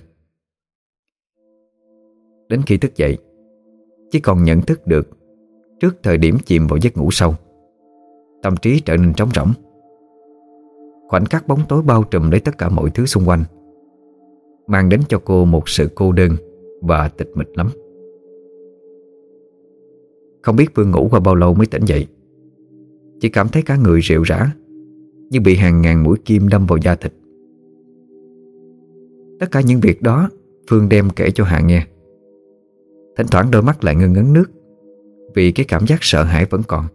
Đến khi thức dậy, chỉ còn nhận thức được trước thời điểm chìm vào giấc ngủ sâu, tâm trí trở nên trống rỗng. Khoảnh khắc bóng tối bao trùm lấy tất cả mọi thứ xung quanh, mang đến cho cô một sự cô đơn và tịch mịch lắm. Không biết Phương ngủ qua bao lâu mới tỉnh dậy. Chỉ cảm thấy cả người rệu rã, như bị hàng ngàn mũi kim đâm vào da thịt. Tất cả những việc đó Phương đem kể cho Hà nghe. Thỉnh thoảng đôi mắt lại ngân ngấn nước, vì cái cảm giác sợ hãi vẫn còn.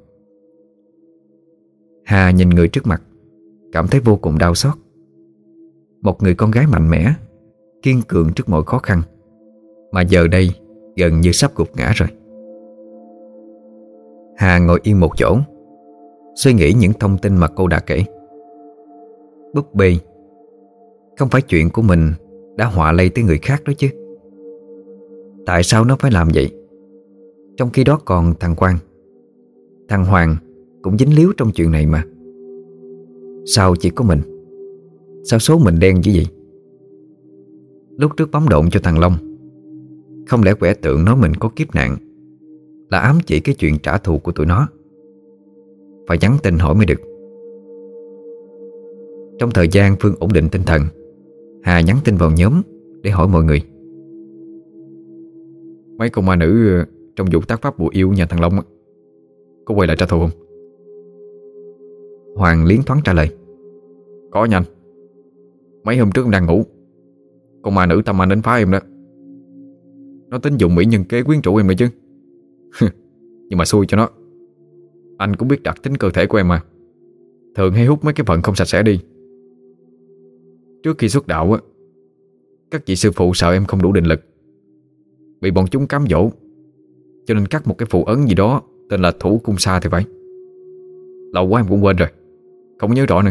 Hà nhìn người trước mặt, cảm thấy vô cùng đau xót. Một người con gái mạnh mẽ, kiên cường trước mọi khó khăn, mà giờ đây gần như sắp gục ngã rồi. Hà ngồi yên một chỗ, suy nghĩ những thông tin mà cô đã kể. Búp bê, không phải chuyện của mình đã họa lây tới người khác đó chứ. Tại sao nó phải làm vậy? Trong khi đó còn thằng Quang, thằng Hoàng cũng dính líu trong chuyện này mà. Sao chỉ có mình? Sao số mình đen như vậy? Lúc trước bấm độn cho thằng Long, không lẽ quẻ tượng nói mình có kiếp nạn là ám chỉ cái chuyện trả thù của tụi nó? Phải nhắn tin hỏi mới được. Trong thời gian Phương ổn định tinh thần, Hà nhắn tin vào nhóm để hỏi mọi người. Mấy con ma nữ trong vụ tác pháp bùa yêu nhà thằng Long có quay lại trả thù không? Hoàng liến thoáng trả lời. Có nha anh. Mấy hôm trước em đang ngủ, con ma nữ tâm anh đến phá em đó. Nó tính dùng mỹ nhân kế quyến rũ em rồi chứ. Nhưng mà xui cho nó, anh cũng biết đặc tính cơ thể của em mà, thường hay hút mấy cái phần không sạch sẽ đi. Trước khi xuất đạo á, các chị sư phụ sợ em không đủ định lực, bị bọn chúng cám dỗ, cho nên cắt một cái phù ấn gì đó tên là Thủ Cung Sa thì phải. Lâu quá em cũng quên rồi, không nhớ rõ nữa.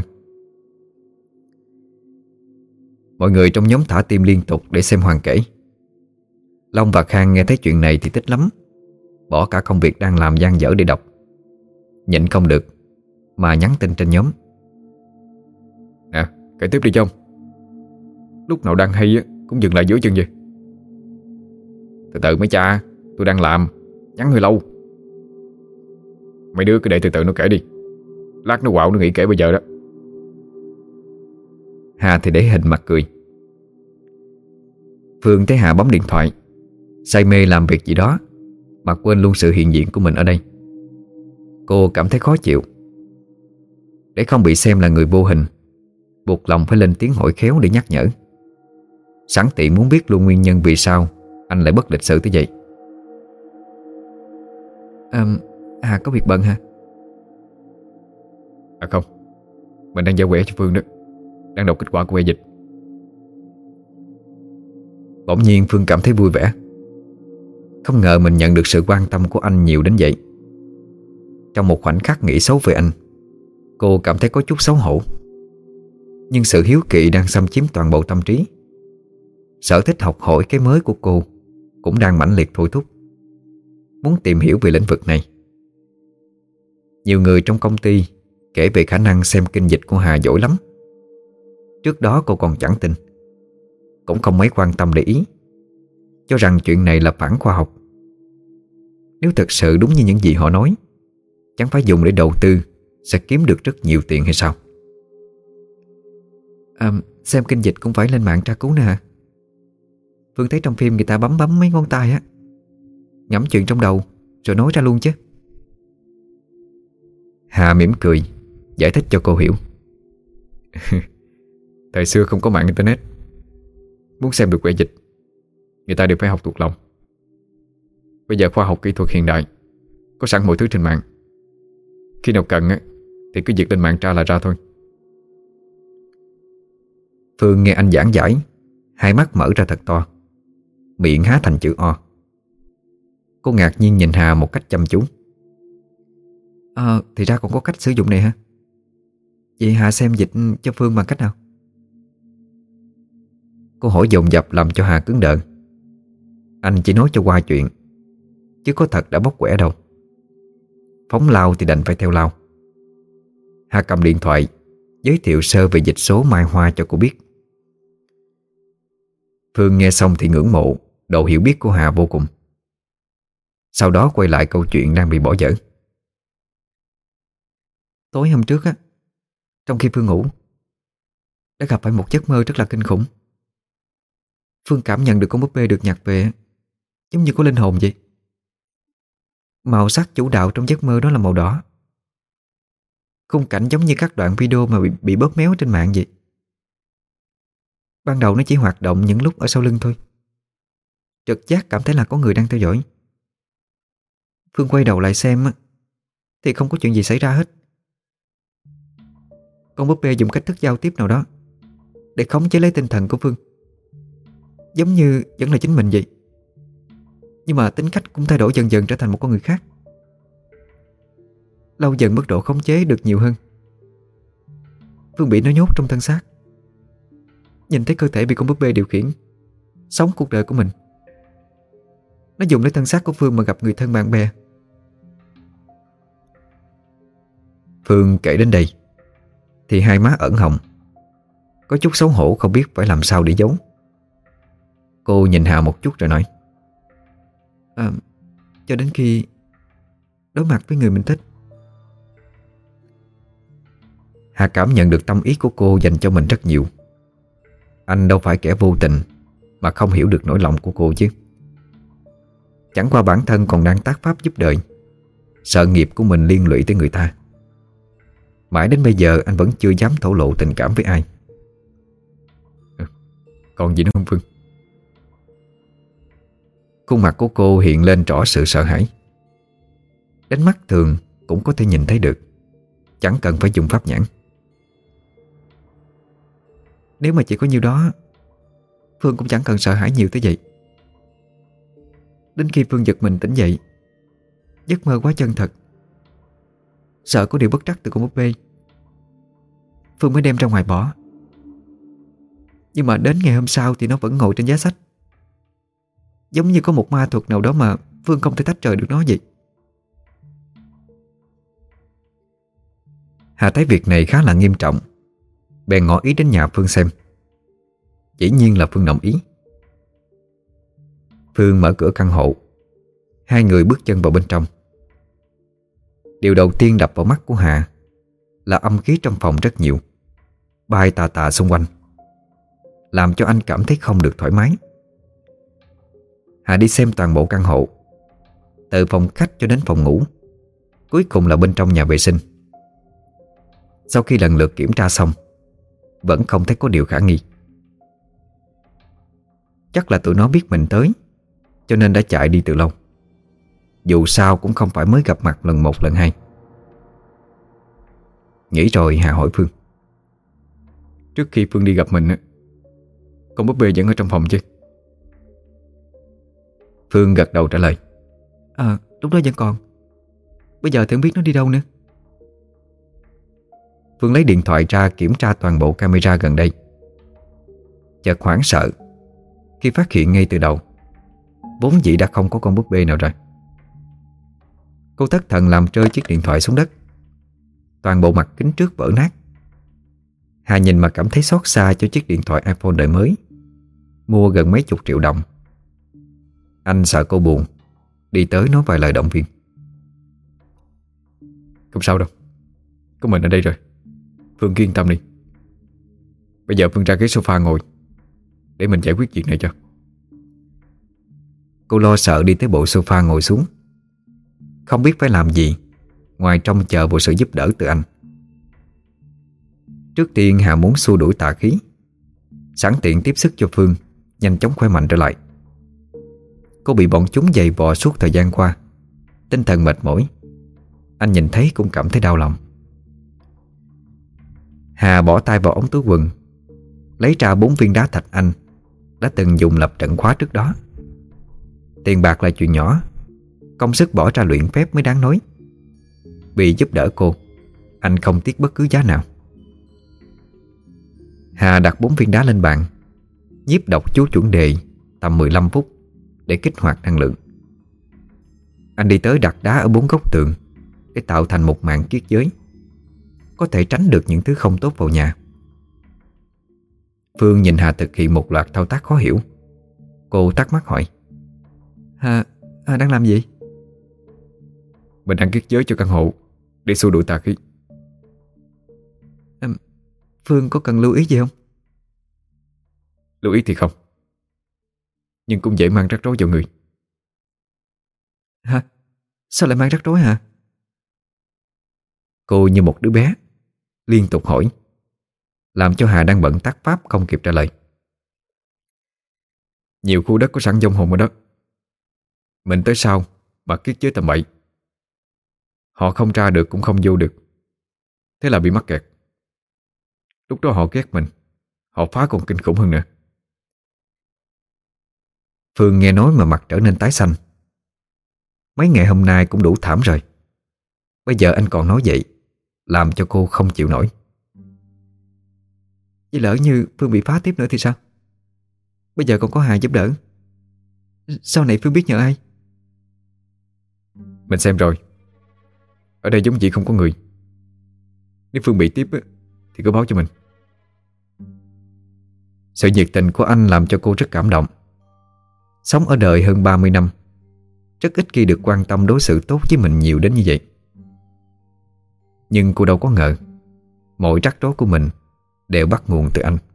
Mọi người trong nhóm thả tim liên tục để xem Hoàng kể. Long và Khang nghe thấy chuyện này thì thích lắm, bỏ cả công việc đang làm dang dở để đọc. Nhịn không được mà nhắn tin trên nhóm. Nè, kể tiếp đi Trong. Lúc nào đang hay á, cũng dừng lại giữa chừng vậy. Từ từ mấy cha, tôi đang làm, nhắn hơi lâu. Mấy đứa cứ để từ từ nó kể đi, lát nó quạo nó nghĩ kể bây giờ đó. Hà thì để hình mặt cười. Phương thấy Hà bấm điện thoại, say mê làm việc gì đó mà quên luôn sự hiện diện của mình ở đây. Cô cảm thấy khó chịu. Để không bị xem là người vô hình, buộc lòng phải lên tiếng hỏi khéo để nhắc nhở. Sẵn tiện muốn biết luôn nguyên nhân vì sao anh lại bất lịch sự tới vậy. À, Hà có việc bận hả? À không, mình đang giao quẻ cho Phương đó, đang đọc kết quả của que dịch. Bỗng nhiên Phương cảm thấy vui vẻ. Không ngờ mình nhận được sự quan tâm của anh nhiều đến vậy. Trong một khoảnh khắc nghĩ xấu về anh, cô cảm thấy có chút xấu hổ. Nhưng sự hiếu kỳ đang xâm chiếm toàn bộ tâm trí. Sở thích học hỏi cái mới của cô cũng đang mãnh liệt thôi thúc, muốn tìm hiểu về lĩnh vực này. Nhiều người trong công ty kể về khả năng xem kinh dịch của Hà giỏi lắm. Trước đó cô còn chẳng tin, cũng không mấy quan tâm để ý, cho rằng chuyện này là phản khoa học. Nếu thật sự đúng như những gì họ nói, chẳng phải dùng để đầu tư sẽ kiếm được rất nhiều tiền hay sao? À, xem kinh dịch cũng phải lên mạng tra cứu nè hả? Phương thấy trong phim người ta bấm bấm mấy ngón tay á, ngẫm chuyện trong đầu rồi nói ra luôn chứ. Hà mỉm cười giải thích cho cô hiểu. Thời xưa không có mạng internet, muốn xem được quẻ dịch người ta đều phải học thuộc lòng. Bây giờ khoa học kỹ thuật hiện đại, có sẵn mọi thứ trên mạng. Khi nào cần á, thì cứ việc lên mạng tra là ra thôi. Phương nghe anh giảng giải, hai mắt mở ra thật to, miệng há thành chữ O. Cô ngạc nhiên nhìn Hà một cách chăm chú. À, thì ra còn có cách sử dụng này hả? Vậy Hà xem dịch cho Phương bằng cách nào? Cô hỏi dồn dập làm cho Hà cứng đờ. Anh chỉ nói cho qua chuyện, chứ có thật đã bóc quẻ đâu. Phóng lao thì đành phải theo lao. Hà cầm điện thoại giới thiệu sơ về dịch số Mai Hoa cho cô biết. Phương nghe xong thì ngưỡng mộ độ hiểu biết của Hà vô cùng. Sau đó quay lại câu chuyện đang bị bỏ dở. Tối hôm trước á, trong khi Phương ngủ, đã gặp phải một giấc mơ rất là kinh khủng. Phương cảm nhận được con búp bê được nhặt về giống như có linh hồn vậy. Màu sắc chủ đạo trong giấc mơ đó là màu đỏ. Khung cảnh giống như các đoạn video mà bị, bị bóp méo trên mạng vậy. Ban đầu nó chỉ hoạt động những lúc ở sau lưng thôi. Chợt giác cảm thấy là có người đang theo dõi. Phương quay đầu lại xem thì không có chuyện gì xảy ra hết. Con búp bê dùng cách thức giao tiếp nào đó để khống chế lấy tinh thần của Phương, giống như vẫn là chính mình vậy. Nhưng mà tính cách cũng thay đổi dần dần trở thành một con người khác. Lâu dần mức độ khống chế được nhiều hơn. Phương bị nó nhốt trong thân xác, nhìn thấy cơ thể bị con búp bê điều khiển, sống cuộc đời của mình. Nó dùng lấy thân xác của Phương mà gặp người thân bạn bè. Phương kể đến đây thì hai má ửng hồng, có chút xấu hổ không biết phải làm sao để giấu. Cô nhìn Hà một chút rồi nói, à, cho đến khi đối mặt với người mình thích. Hà cảm nhận được tâm ý của cô dành cho mình rất nhiều. Anh đâu phải kẻ vô tình mà không hiểu được nỗi lòng của cô chứ. Chẳng qua bản thân còn đang tác pháp giúp đời, sợ nghiệp của mình liên lụy tới người ta. Mãi đến bây giờ anh vẫn chưa dám thổ lộ tình cảm với ai. À, còn gì nữa không Phương? Khuôn mặt của cô hiện lên rõ sự sợ hãi. Đến mắt thường cũng có thể nhìn thấy được, chẳng cần phải dùng pháp nhãn. Nếu mà chỉ có nhiêu đó, Phương cũng chẳng cần sợ hãi nhiều tới vậy. Đến khi Phương giật mình tỉnh dậy, giấc mơ quá chân thật, sợ có điều bất trắc từ con búp bê, Phương mới đem ra ngoài bỏ. Nhưng mà đến ngày hôm sau thì nó vẫn ngồi trên giá sách. Giống như có một ma thuật nào đó mà Phương không thể tách rời được nó vậy. Hà thấy việc này khá là nghiêm trọng, bèn ngỏ ý đến nhà Phương xem. Dĩ nhiên là Phương đồng ý. Phương mở cửa căn hộ. Hai người bước chân vào bên trong. Điều đầu tiên đập vào mắt của Hà là âm khí trong phòng rất nhiều, bay tà tà xung quanh, làm cho anh cảm thấy không được thoải mái. Hà đi xem toàn bộ căn hộ, từ phòng khách cho đến phòng ngủ, cuối cùng là bên trong nhà vệ sinh. Sau khi lần lượt kiểm tra xong, vẫn không thấy có điều khả nghi. Chắc là tụi nó biết mình tới, cho nên đã chạy đi từ lâu. Dù sao cũng không phải mới gặp mặt lần một lần hai. Nghĩ rồi Hà hỏi Phương: Trước khi Phương đi gặp mình, con búp bê vẫn ở trong phòng chứ? Phương gật đầu trả lời: À, lúc đó vẫn còn. Bây giờ thì không biết nó đi đâu nữa. Phương lấy điện thoại ra kiểm tra toàn bộ camera gần đây. Chợt hoảng sợ khi phát hiện ngay từ đầu vốn dĩ đã không có con búp bê nào rồi. Cô thất thần làm rơi chiếc điện thoại xuống đất. Toàn bộ mặt kính trước vỡ nát. Hà nhìn mà cảm thấy xót xa cho chiếc điện thoại iPhone đời mới, mua gần mấy chục triệu đồng. Anh sợ cô buồn, đi tới nói vài lời động viên: Không sao đâu, có mình ở đây rồi, Phương cứ yên tâm đi. Bây giờ Phương ra ghế sofa ngồi, để mình giải quyết việc này cho. Cô lo sợ đi tới bộ sofa ngồi xuống, không biết phải làm gì ngoài trông chờ vào sự giúp đỡ từ anh. Trước tiên Hà muốn xua đuổi tà khí, sẵn tiện tiếp sức cho Phương nhanh chóng khỏe mạnh trở lại. Cô bị bọn chúng giày vò suốt thời gian qua, tinh thần mệt mỏi, anh nhìn thấy cũng cảm thấy đau lòng. Hà bỏ tay vào ống túi quần, lấy ra bốn viên đá thạch anh đã từng dùng lập trận khóa trước đó. Tiền bạc là chuyện nhỏ, công sức bỏ ra luyện phép mới đáng nói. Vì giúp đỡ cô, anh không tiếc bất cứ giá nào. Hà đặt bốn viên đá lên bàn, nhiếp đọc chú chuẩn đề tầm mười lăm phút để kích hoạt năng lượng. Anh đi tới đặt đá ở bốn góc tường để tạo thành một màn kiết giới, có thể tránh được những thứ không tốt vào nhà. Phương nhìn Hà thực hiện một loạt thao tác khó hiểu. Cô thắc mắc hỏi: Hà, Hà đang làm gì? Mình đang kiết giới cho căn hộ để xua đuổi tà khí. à, Phương có cần lưu ý gì không? Lưu ý thì không, nhưng cũng dễ mang rắc rối vào người. Hả? Sao lại mang rắc rối hả? Cô như một đứa bé liên tục hỏi, làm cho Hà đang bận tác pháp không kịp trả lời. Nhiều khu đất có sẵn vong hồn ở đó, mình tới sau mà kiết giới tầm bậy, họ không ra được cũng không vô được, thế là bị mắc kẹt. Lúc đó họ ghét mình, họ phá còn kinh khủng hơn nữa. Phương nghe nói mà mặt trở nên tái xanh. Mấy ngày hôm nay cũng đủ thảm rồi, bây giờ anh còn nói vậy, làm cho cô không chịu nổi. Vậy lỡ như Phương bị phá tiếp nữa thì sao? Bây giờ còn có Hà giúp đỡ, sau này Phương biết nhờ ai? Mình xem rồi, ở đây giống vậy không có người. Nếu Phương bị tiếp thì cứ báo cho mình. Sự nhiệt tình của anh làm cho cô rất cảm động. Sống ở đời hơn ba mươi năm, rất ít khi được quan tâm đối xử tốt với mình nhiều đến như vậy. Nhưng cô đâu có ngờ mọi rắc rối của mình đều bắt nguồn từ anh.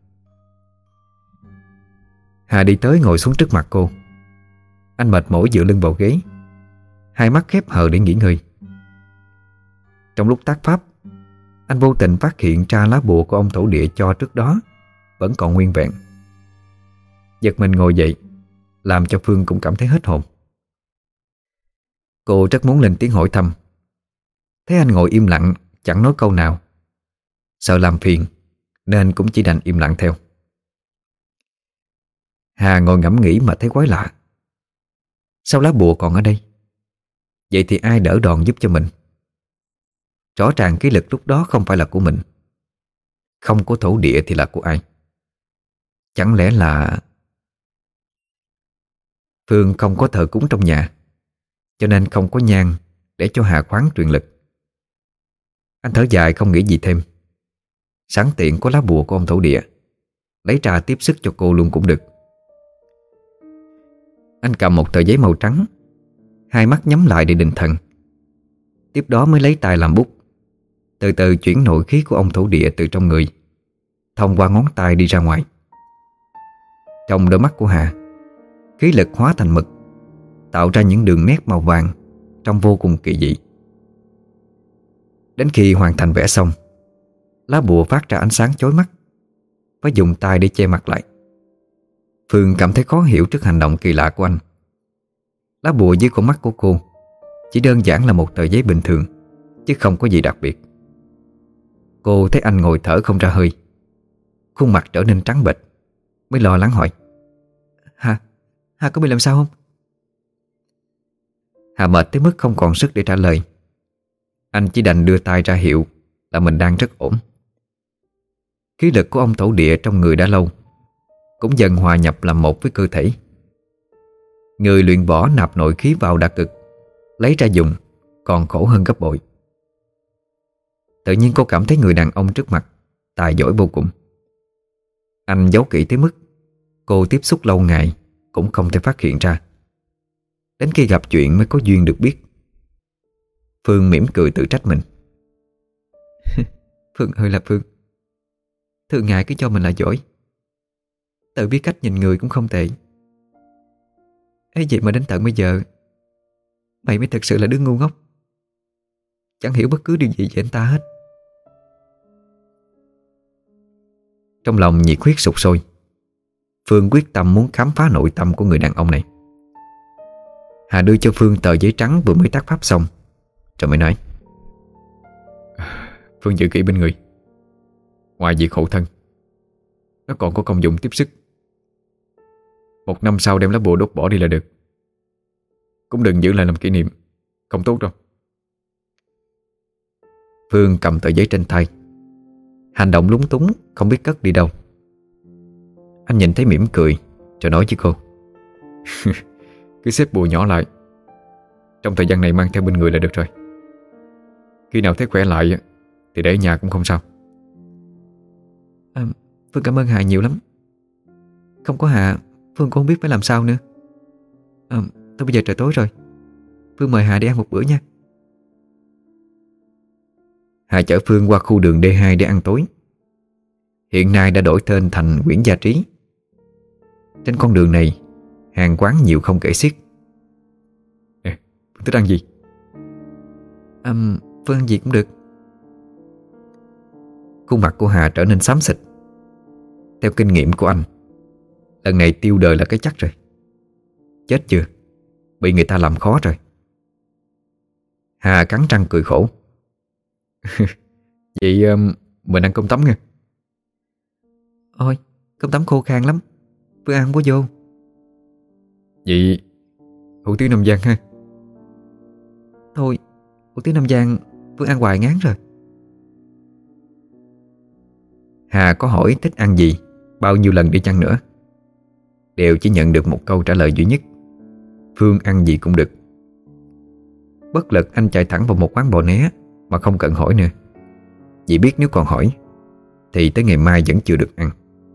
Hà đi tới ngồi xuống trước mặt cô. Anh mệt mỏi dựa lưng vào ghế, hai mắt khép hờ để nghỉ ngơi. Trong lúc tác pháp, anh vô tình phát hiện ra lá bùa của ông thổ địa cho trước đó vẫn còn nguyên vẹn. Giật mình ngồi dậy, làm cho Phương cũng cảm thấy hết hồn. Cô rất muốn lên tiếng hỏi thăm, thấy anh ngồi im lặng chẳng nói câu nào, sợ làm phiền nên cũng chỉ đành im lặng theo. Hà ngồi ngẫm nghĩ mà thấy quái lạ. Sao lá bùa còn ở đây? Vậy thì ai đỡ đòn giúp cho mình? Rõ ràng cái lực lúc đó không phải là của mình, không có thổ địa thì là của ai? Chẳng lẽ là... Phương không có thờ cúng trong nhà, cho nên không có nhang để cho Hà khoáng truyền lực. Anh thở dài không nghĩ gì thêm. Sẵn tiện có lá bùa của ông thổ địa, lấy ra tiếp sức cho cô luôn cũng được. Anh cầm một tờ giấy màu trắng, hai mắt nhắm lại để định thần. Tiếp đó mới lấy tay làm bút, từ từ chuyển nội khí của ông thổ địa từ trong người thông qua ngón tay đi ra ngoài. Trong đôi mắt của Hà, khí lực hóa thành mực, tạo ra những đường nét màu vàng trông vô cùng kỳ dị. Đến khi hoàn thành vẽ xong, lá bùa phát ra ánh sáng chói mắt, phải dùng tay để che mặt lại. Phương cảm thấy khó hiểu trước hành động kỳ lạ của anh. Lá bùa dưới con mắt của cô chỉ đơn giản là một tờ giấy bình thường, chứ không có gì đặc biệt. Cô thấy anh ngồi thở không ra hơi, khuôn mặt trở nên trắng bệch, mới lo lắng hỏi: Hà, Hà có bị làm sao không? Hà mệt tới mức không còn sức để trả lời. Anh chỉ đành đưa tay ra hiệu là mình đang rất ổn. Khí lực của ông thổ địa trong người đã lâu cũng dần hòa nhập làm một với cơ thể. Người luyện võ nạp nội khí vào đã cực, lấy ra dùng còn khổ hơn gấp bội. Tự nhiên cô cảm thấy người đàn ông trước mặt tài giỏi vô cùng. Anh giấu kỹ tới mức cô tiếp xúc lâu ngày cũng không thể phát hiện ra. Đến khi gặp chuyện mới có duyên được biết. Phương mỉm cười tự trách mình. Phương ơi là Phương, thường ngày cứ cho mình là giỏi, tự biết cách nhìn người cũng không tệ. Ấy vậy mà đến tận bây giờ mày mới thật sự là đứa ngu ngốc, chẳng hiểu bất cứ điều gì về anh ta hết. Trong lòng nhiệt huyết sục sôi, Phương quyết tâm muốn khám phá nội tâm của người đàn ông này. Hà đưa cho Phương tờ giấy trắng vừa mới tác pháp xong, rồi mới nói: Phương giữ kỹ bên người, ngoài việc hộ thân, nó còn có công dụng tiếp sức. Một năm sau đem lá bùa đốt bỏ đi là được. Cũng đừng giữ lại làm kỷ niệm, không tốt đâu. Phương cầm tờ giấy trên tay, hành động lúng túng không biết cất đi đâu. Anh nhìn thấy mỉm cười, rồi nói với cô: Cứ xếp bùa nhỏ lại, trong thời gian này mang theo bên người là được rồi. Khi nào thấy khỏe lại thì để ở nhà cũng không sao. à, Phương cảm ơn Hà nhiều lắm. Không có Hà, Phương cũng không biết phải làm sao nữa. à, Thôi bây giờ trời tối rồi, Phương mời Hà đi ăn một bữa nha. Hà chở Phương qua khu đường D hai để ăn tối. Hiện nay đã đổi tên thành Nguyễn Gia Trí. Trên con đường này hàng quán nhiều không kể xiết. Nè, Phương thích ăn gì? à, Phương ăn gì cũng được. Khuôn mặt của Hà trở nên xám xịt. Theo kinh nghiệm của anh, lần này tiêu đời là cái chắc rồi. Chết chưa, bị người ta làm khó rồi. Hà cắn răng cười khổ. Vậy um, mình ăn cơm tấm nha. Ôi, cơm tấm khô khan lắm, Phương ăn không có vô. Vậy hủ tiếu Nam Giang ha. Thôi, hủ tiếu Nam Giang Phương ăn hoài ngán rồi. Hà có hỏi thích ăn gì bao nhiêu lần đi chăng nữa, đều chỉ nhận được một câu trả lời duy nhất: Phương ăn gì cũng được. Bất lực anh chạy thẳng vào một quán bò né mà không cần hỏi nữa, vì biết nếu còn hỏi thì tới ngày mai vẫn chưa được ăn.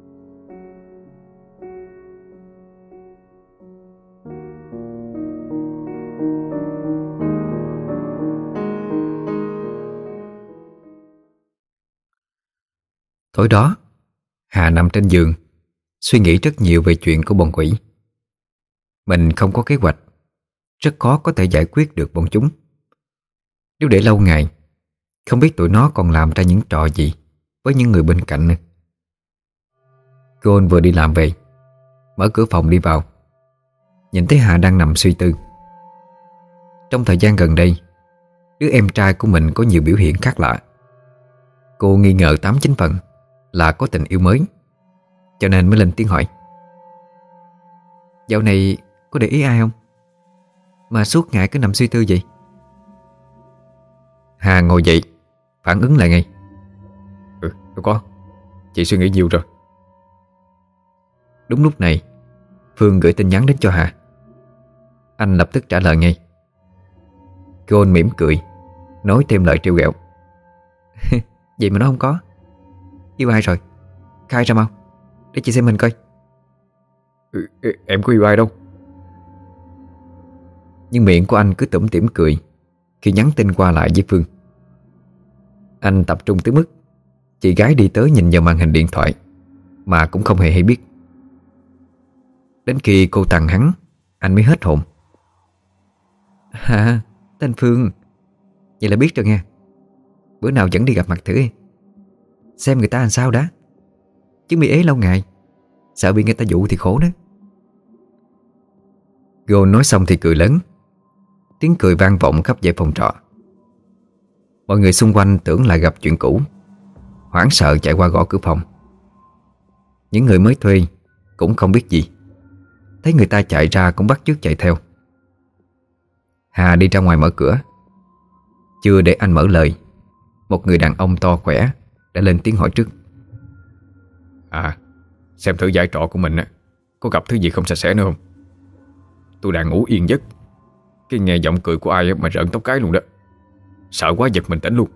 Tối đó, Hà nằm trên giường suy nghĩ rất nhiều về chuyện của bọn quỷ. Mình không có kế hoạch, rất khó có thể giải quyết được bọn chúng. Nếu để lâu ngày, không biết tụi nó còn làm ra những trò gì với những người bên cạnh nữa. Cô anh vừa đi làm về, mở cửa phòng đi vào, nhìn thấy Hà đang nằm suy tư. Trong thời gian gần đây, đứa em trai của mình có nhiều biểu hiện khác lạ. Cô nghi ngờ tám chín phần là có tình yêu mới, cho nên mới lên tiếng hỏi: Dạo này có để ý ai không, mà suốt ngày cứ nằm suy tư vậy? Hà ngồi dậy, phản ứng lại ngay: Ừ, đâu có, chị suy nghĩ nhiều rồi. Đúng lúc này, Phương gửi tin nhắn đến cho Hà. Anh lập tức trả lời ngay. Gold mỉm cười, nói thêm lời trêu ghẹo. Vậy mà nó không có. Yêu ai rồi? Khai ra mau, để chị xem mình coi. Ừ, em có yêu ai đâu. Nhưng miệng của anh cứ tủm tỉm cười khi nhắn tin qua lại với Phương. Anh tập trung tới mức chị gái đi tới nhìn vào màn hình điện thoại mà cũng không hề hay biết. Đến khi cô tặng hắn, anh mới hết hồn. À, tên Phương. Vậy là biết rồi nha. Bữa nào dẫn đi gặp mặt thử đi, xem người ta làm sao đã. Chứ bị ế lâu ngày, sợ bị người ta dụ thì khổ đó. Gold nói xong thì cười lớn. Tiếng cười vang vọng khắp dãy phòng trọ. Mọi người xung quanh tưởng là gặp chuyện cũ, hoảng sợ chạy qua gõ cửa phòng. Những người mới thuê cũng không biết gì, thấy người ta chạy ra cũng bắt chước chạy theo. Hà đi ra ngoài mở cửa. Chưa để anh mở lời, một người đàn ông to khỏe đã lên tiếng hỏi trước. À, xem thử giải trọ của mình á, có gặp thứ gì không sạch sẽ nữa không? Tôi đang ngủ yên giấc, cái nghe giọng cười của ai mà rợn tóc gáy luôn đó. Sợ quá giật mình tỉnh luôn.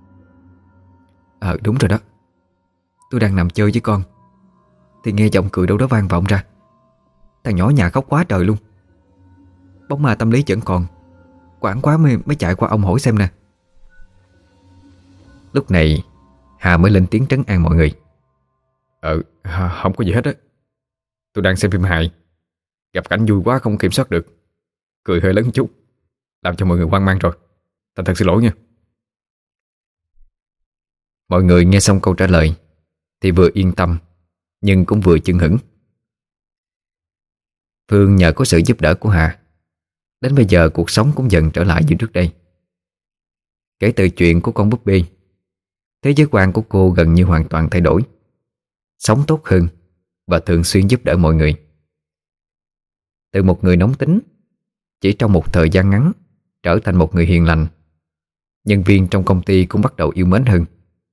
Ờ đúng rồi đó. Tôi đang nằm chơi với con thì nghe giọng cười đâu đó vang vọng ra. Thằng nhỏ nhà khóc quá trời luôn. Bóng ma tâm lý vẫn còn, quảng quá mới, mới chạy qua ông hỏi xem nè. Lúc này Hà mới lên tiếng trấn an mọi người. Ờ, không có gì hết á. Tôi đang xem phim hài, gặp cảnh vui quá không kiểm soát được, cười hơi lớn chút, làm cho mọi người hoang mang rồi. Thành thật xin lỗi nha. Mọi người nghe xong câu trả lời thì vừa yên tâm nhưng cũng vừa chưng hửng. Phương nhờ có sự giúp đỡ của Hà, đến bây giờ cuộc sống cũng dần trở lại như trước đây. Kể từ chuyện của con búp bê, thế giới quan của cô gần như hoàn toàn thay đổi, sống tốt hơn và thường xuyên giúp đỡ mọi người. Từ một người nóng tính, chỉ trong một thời gian ngắn trở thành một người hiền lành. Nhân viên trong công ty cũng bắt đầu yêu mến hơn.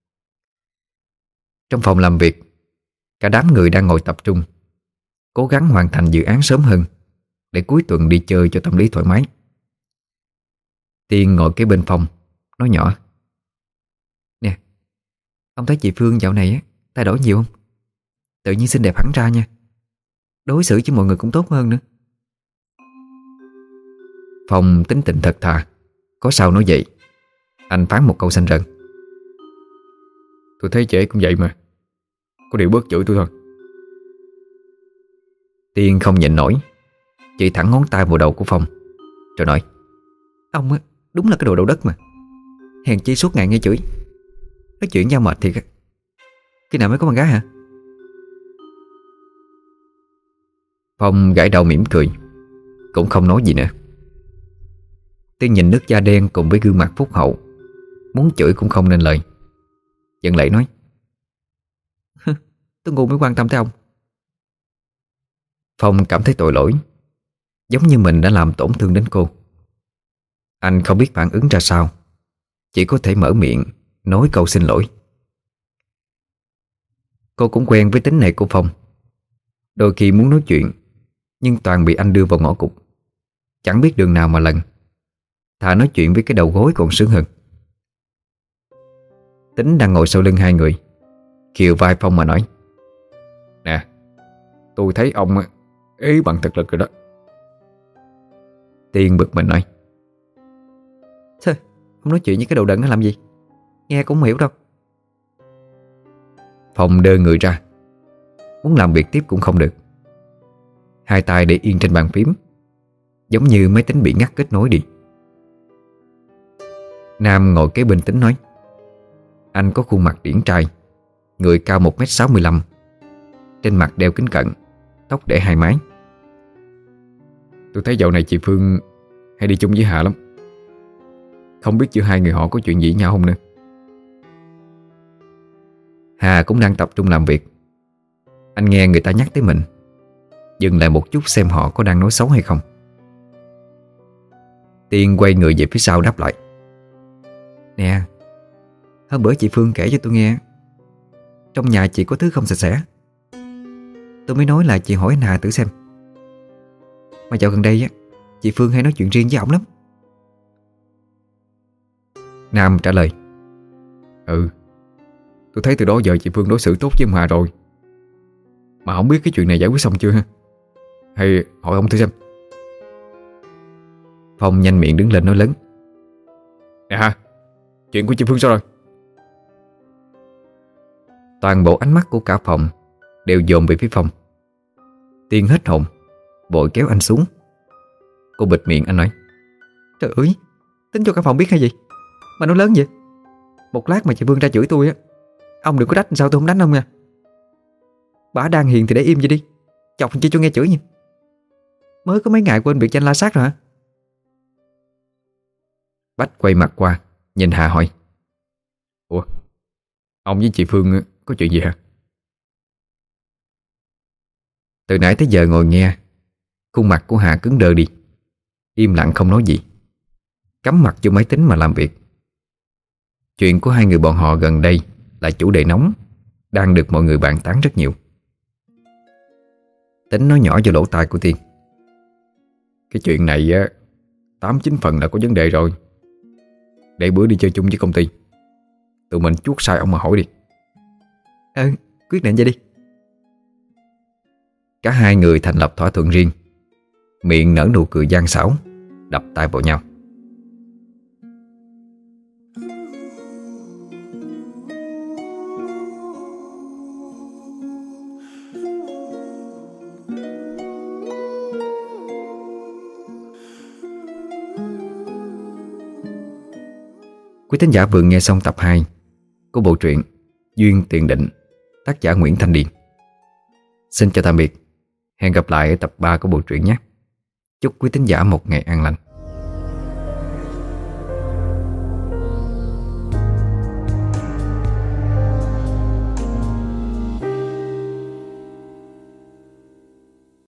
Trong phòng làm việc, cả đám người đang ngồi tập trung, cố gắng hoàn thành dự án sớm hơn để cuối tuần đi chơi cho tâm lý thoải mái. Tiên ngồi kế bên Phong, nói nhỏ. Nè, ông thấy chị Phương dạo này á thay đổi nhiều không? Tự nhiên xinh đẹp hẳn ra nha. Đối xử với mọi người cũng tốt hơn nữa. Phong tính tình thật thà, có sao nói vậy. Anh phán một câu xanh rần. Tôi thấy trẻ cũng vậy mà, có điều bớt chửi tôi thôi. Tiên không nhịn nổi, chỉ thẳng ngón tay vào đầu của Phong, rồi nói. Ông á, đúng là cái đồ đầu đất mà. Hèn chi suốt ngày nghe chửi. Nói chuyện nhau mệt thiệt á. Khi nào mới có bạn gái hả? Phong gãi đầu mỉm cười, cũng không nói gì nữa. Tiên nhìn nước da đen cùng với gương mặt phúc hậu, muốn chửi cũng không nên lời. Dân lệ nói. Tôi ngu mới quan tâm tới ông. Phong cảm thấy tội lỗi, giống như mình đã làm tổn thương đến cô. Anh không biết phản ứng ra sao, chỉ có thể mở miệng nói câu xin lỗi. Cô cũng quen với tính này của Phong. Đôi khi muốn nói chuyện, nhưng toàn bị anh đưa vào ngõ cụt, chẳng biết đường nào mà lần. Thà nói chuyện với cái đầu gối còn sướng hơn. Tính đang ngồi sau lưng hai người, khều vai Phong mà nói. Nè, tôi thấy ông ế bằng thực lực rồi đó. Tiên bực mình nói. Thôi, ông nói chuyện với cái đầu đần nó làm gì? Nghe cũng không hiểu đâu. Phong đơ người ra, muốn làm việc tiếp cũng không được. Hai tay để yên trên bàn phím, giống như máy tính bị ngắt kết nối đi. Nam ngồi kế bên Tính nói. Anh có khuôn mặt điển trai, người cao một mét sáu mươi lăm, trên mặt đeo kính cận, tóc để hai mái. Tôi thấy dạo này chị Phương hay đi chung với Hà lắm. Không biết giữa hai người họ có chuyện gì với nhau không nữa. Hà cũng đang tập trung làm việc. Anh nghe người ta nhắc tới mình, dừng lại một chút xem họ có đang nói xấu hay không. Tiên quay người về phía sau đáp lại. Nè, hôm bữa chị Phương kể cho tôi nghe, trong nhà chị có thứ không sạch sẽ. Tôi mới nói là chị hỏi anh Hà thử xem. Mà dạo gần đây á, Chị Phương hay nói chuyện riêng với ổng lắm. Nam trả lời: Ừ, tôi thấy từ đó giờ chị Phương đối xử tốt với ông Hà rồi. Mà không biết cái chuyện này giải quyết xong chưa ha? Hay hỏi ông thử xem. Phong nhanh miệng đứng lên nói lớn: Nè Hà, chuyện của chị Phương sao rồi? Toàn bộ ánh mắt của cả phòng đều dồn về phía Phong. Tiên hết hồn, vội kéo anh xuống. Cô bịt miệng anh nói: Trời ơi, tính cho cả phòng biết hay gì mà nó lớn vậy? Một lát mà chị Phương ra chửi tôi á, ông đừng có trách sao tôi không đánh ông nha. Bả đang hiền thì để im vậy đi, chọc chi cho nghe chửi nha. Mới có mấy ngày quên biệt danh la sát rồi hả? Bách quay mặt qua nhìn Hà hỏi: Ủa, ông với chị Phương có chuyện gì hả? Từ nãy tới giờ ngồi nghe, khuôn mặt của Hà cứng đờ đi, im lặng không nói gì, cắm mặt vô máy tính mà làm việc. Chuyện của hai người bọn họ gần đây là chủ đề nóng, đang được mọi người bàn tán rất nhiều. Tính nói nhỏ vô lỗ tai của Tiên: Cái chuyện này á, tám chín phần là có vấn đề rồi. Để bữa đi chơi chung với công ty, tụi mình chuốt sai ông mà hỏi đi. Ừ, quyết định vậy đi. Cả hai người thành lập thỏa thuận riêng, miệng nở nụ cười gian xảo, đập tay vào nhau. Quý thính giả vừa nghe xong tập hai của bộ truyện Duyên Tiền Định, tác giả Nguyễn Thanh Điền. Xin chào tạm biệt. Hẹn gặp lại ở tập ba của bộ truyện nhé. Chúc quý thính giả một ngày an lành.